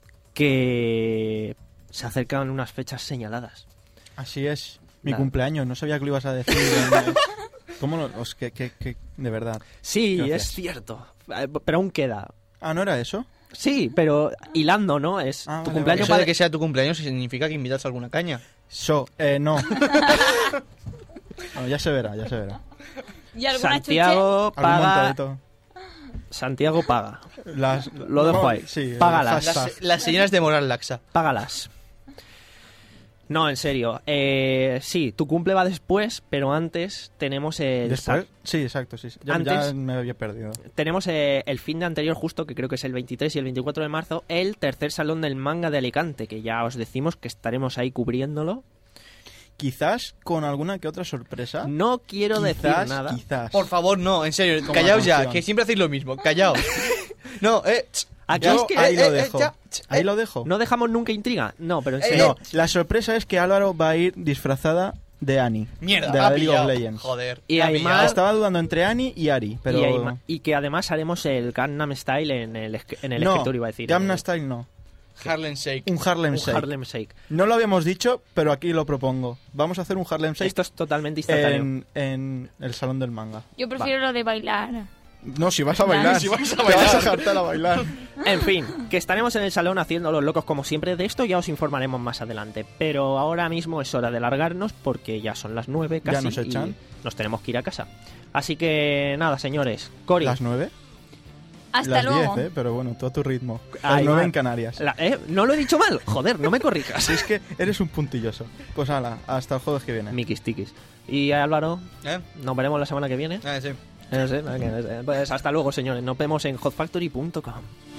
que se acercan unas fechas señaladas. Así es. Mi Nada. cumpleaños, no sabía que lo ibas a decir. ¿Cómo lo, os, que, que, que, de verdad? Sí, Gracias. es cierto, eh, pero aún queda. Ah, ¿no era eso? Sí, pero hilando, ¿no? Es Ah, tu vale, cumpleaños Eso para de que sea tu cumpleaños significa que invitas a alguna caña. So, eh, no. Bueno, ya se verá, ya se verá. ¿Y alguna Santiago Algún paga. montadito. Santiago paga. Las, Lo dejo ahí. Sí, el Págalas. hashtag. Las, las señoras de moral laxa. Págalas. No, en serio. Eh, sí, tu cumple va después, pero antes tenemos el ¿Después? Sí, exacto, sí. sí. Ya, Antes- ya me había perdido. tenemos eh, el fin de anterior justo, que creo que es el veintitrés y el veinticuatro de marzo, el tercer salón del manga de Alicante, que ya os decimos que estaremos ahí cubriéndolo. Quizás con alguna que otra sorpresa. No quiero quizás, decir nada. Quizás. Por favor, no, en serio, Como callaos la ya, canción. que siempre hacéis lo mismo, callaos. No, eh... ch, Aquí ya, es que- Ahí eh, lo eh, dejo. ya, ch, Ahí eh. lo dejo. No dejamos nunca intriga. No, pero en Eh, serio. No, la sorpresa es que Álvaro va a ir disfrazada de Annie. Mierda, de me la ha de League of pillado. Legends. Joder. Y me ha Aymar- pillado. Estaba dudando entre Annie y Ari, pero... y, hay- y que además haremos el Gangnam Style en el, esc- en el no, escritorio, iba a decir. Gangnam en el- Style no. Harlem Shake. Un Harlem un Shake. Harlem Shake. No lo habíamos dicho, pero aquí lo propongo. Vamos a hacer un Harlem Shake Esto es totalmente instantáneo. en, en el salón del manga. Yo prefiero lo de bailar. No, si vas a bailar. Si vas a Te bailar. vas a jartar a bailar. En fin, que estaremos en el salón haciendo los locos como siempre. De esto ya os informaremos más adelante. Pero ahora mismo es hora de largarnos porque ya son las nueve casi. Ya nos echan. Y nos tenemos que ir a casa. Así que nada, señores. Cori, ¿Las nueve? Hasta Las luego. diez, ¿eh? Pero bueno, tú a tu ritmo. Las Ahí nueve va. en Canarias. la- ¿eh? No lo he dicho mal. Joder, no me corrijas. Es que eres un puntilloso. Pues ala, hasta el jueves que viene. Mikis tikis. Y Álvaro, ¿Eh? nos veremos la semana que viene. Ah, sí. No sé, no sé, pues hasta luego, señores. Nos vemos en hot factory punto com.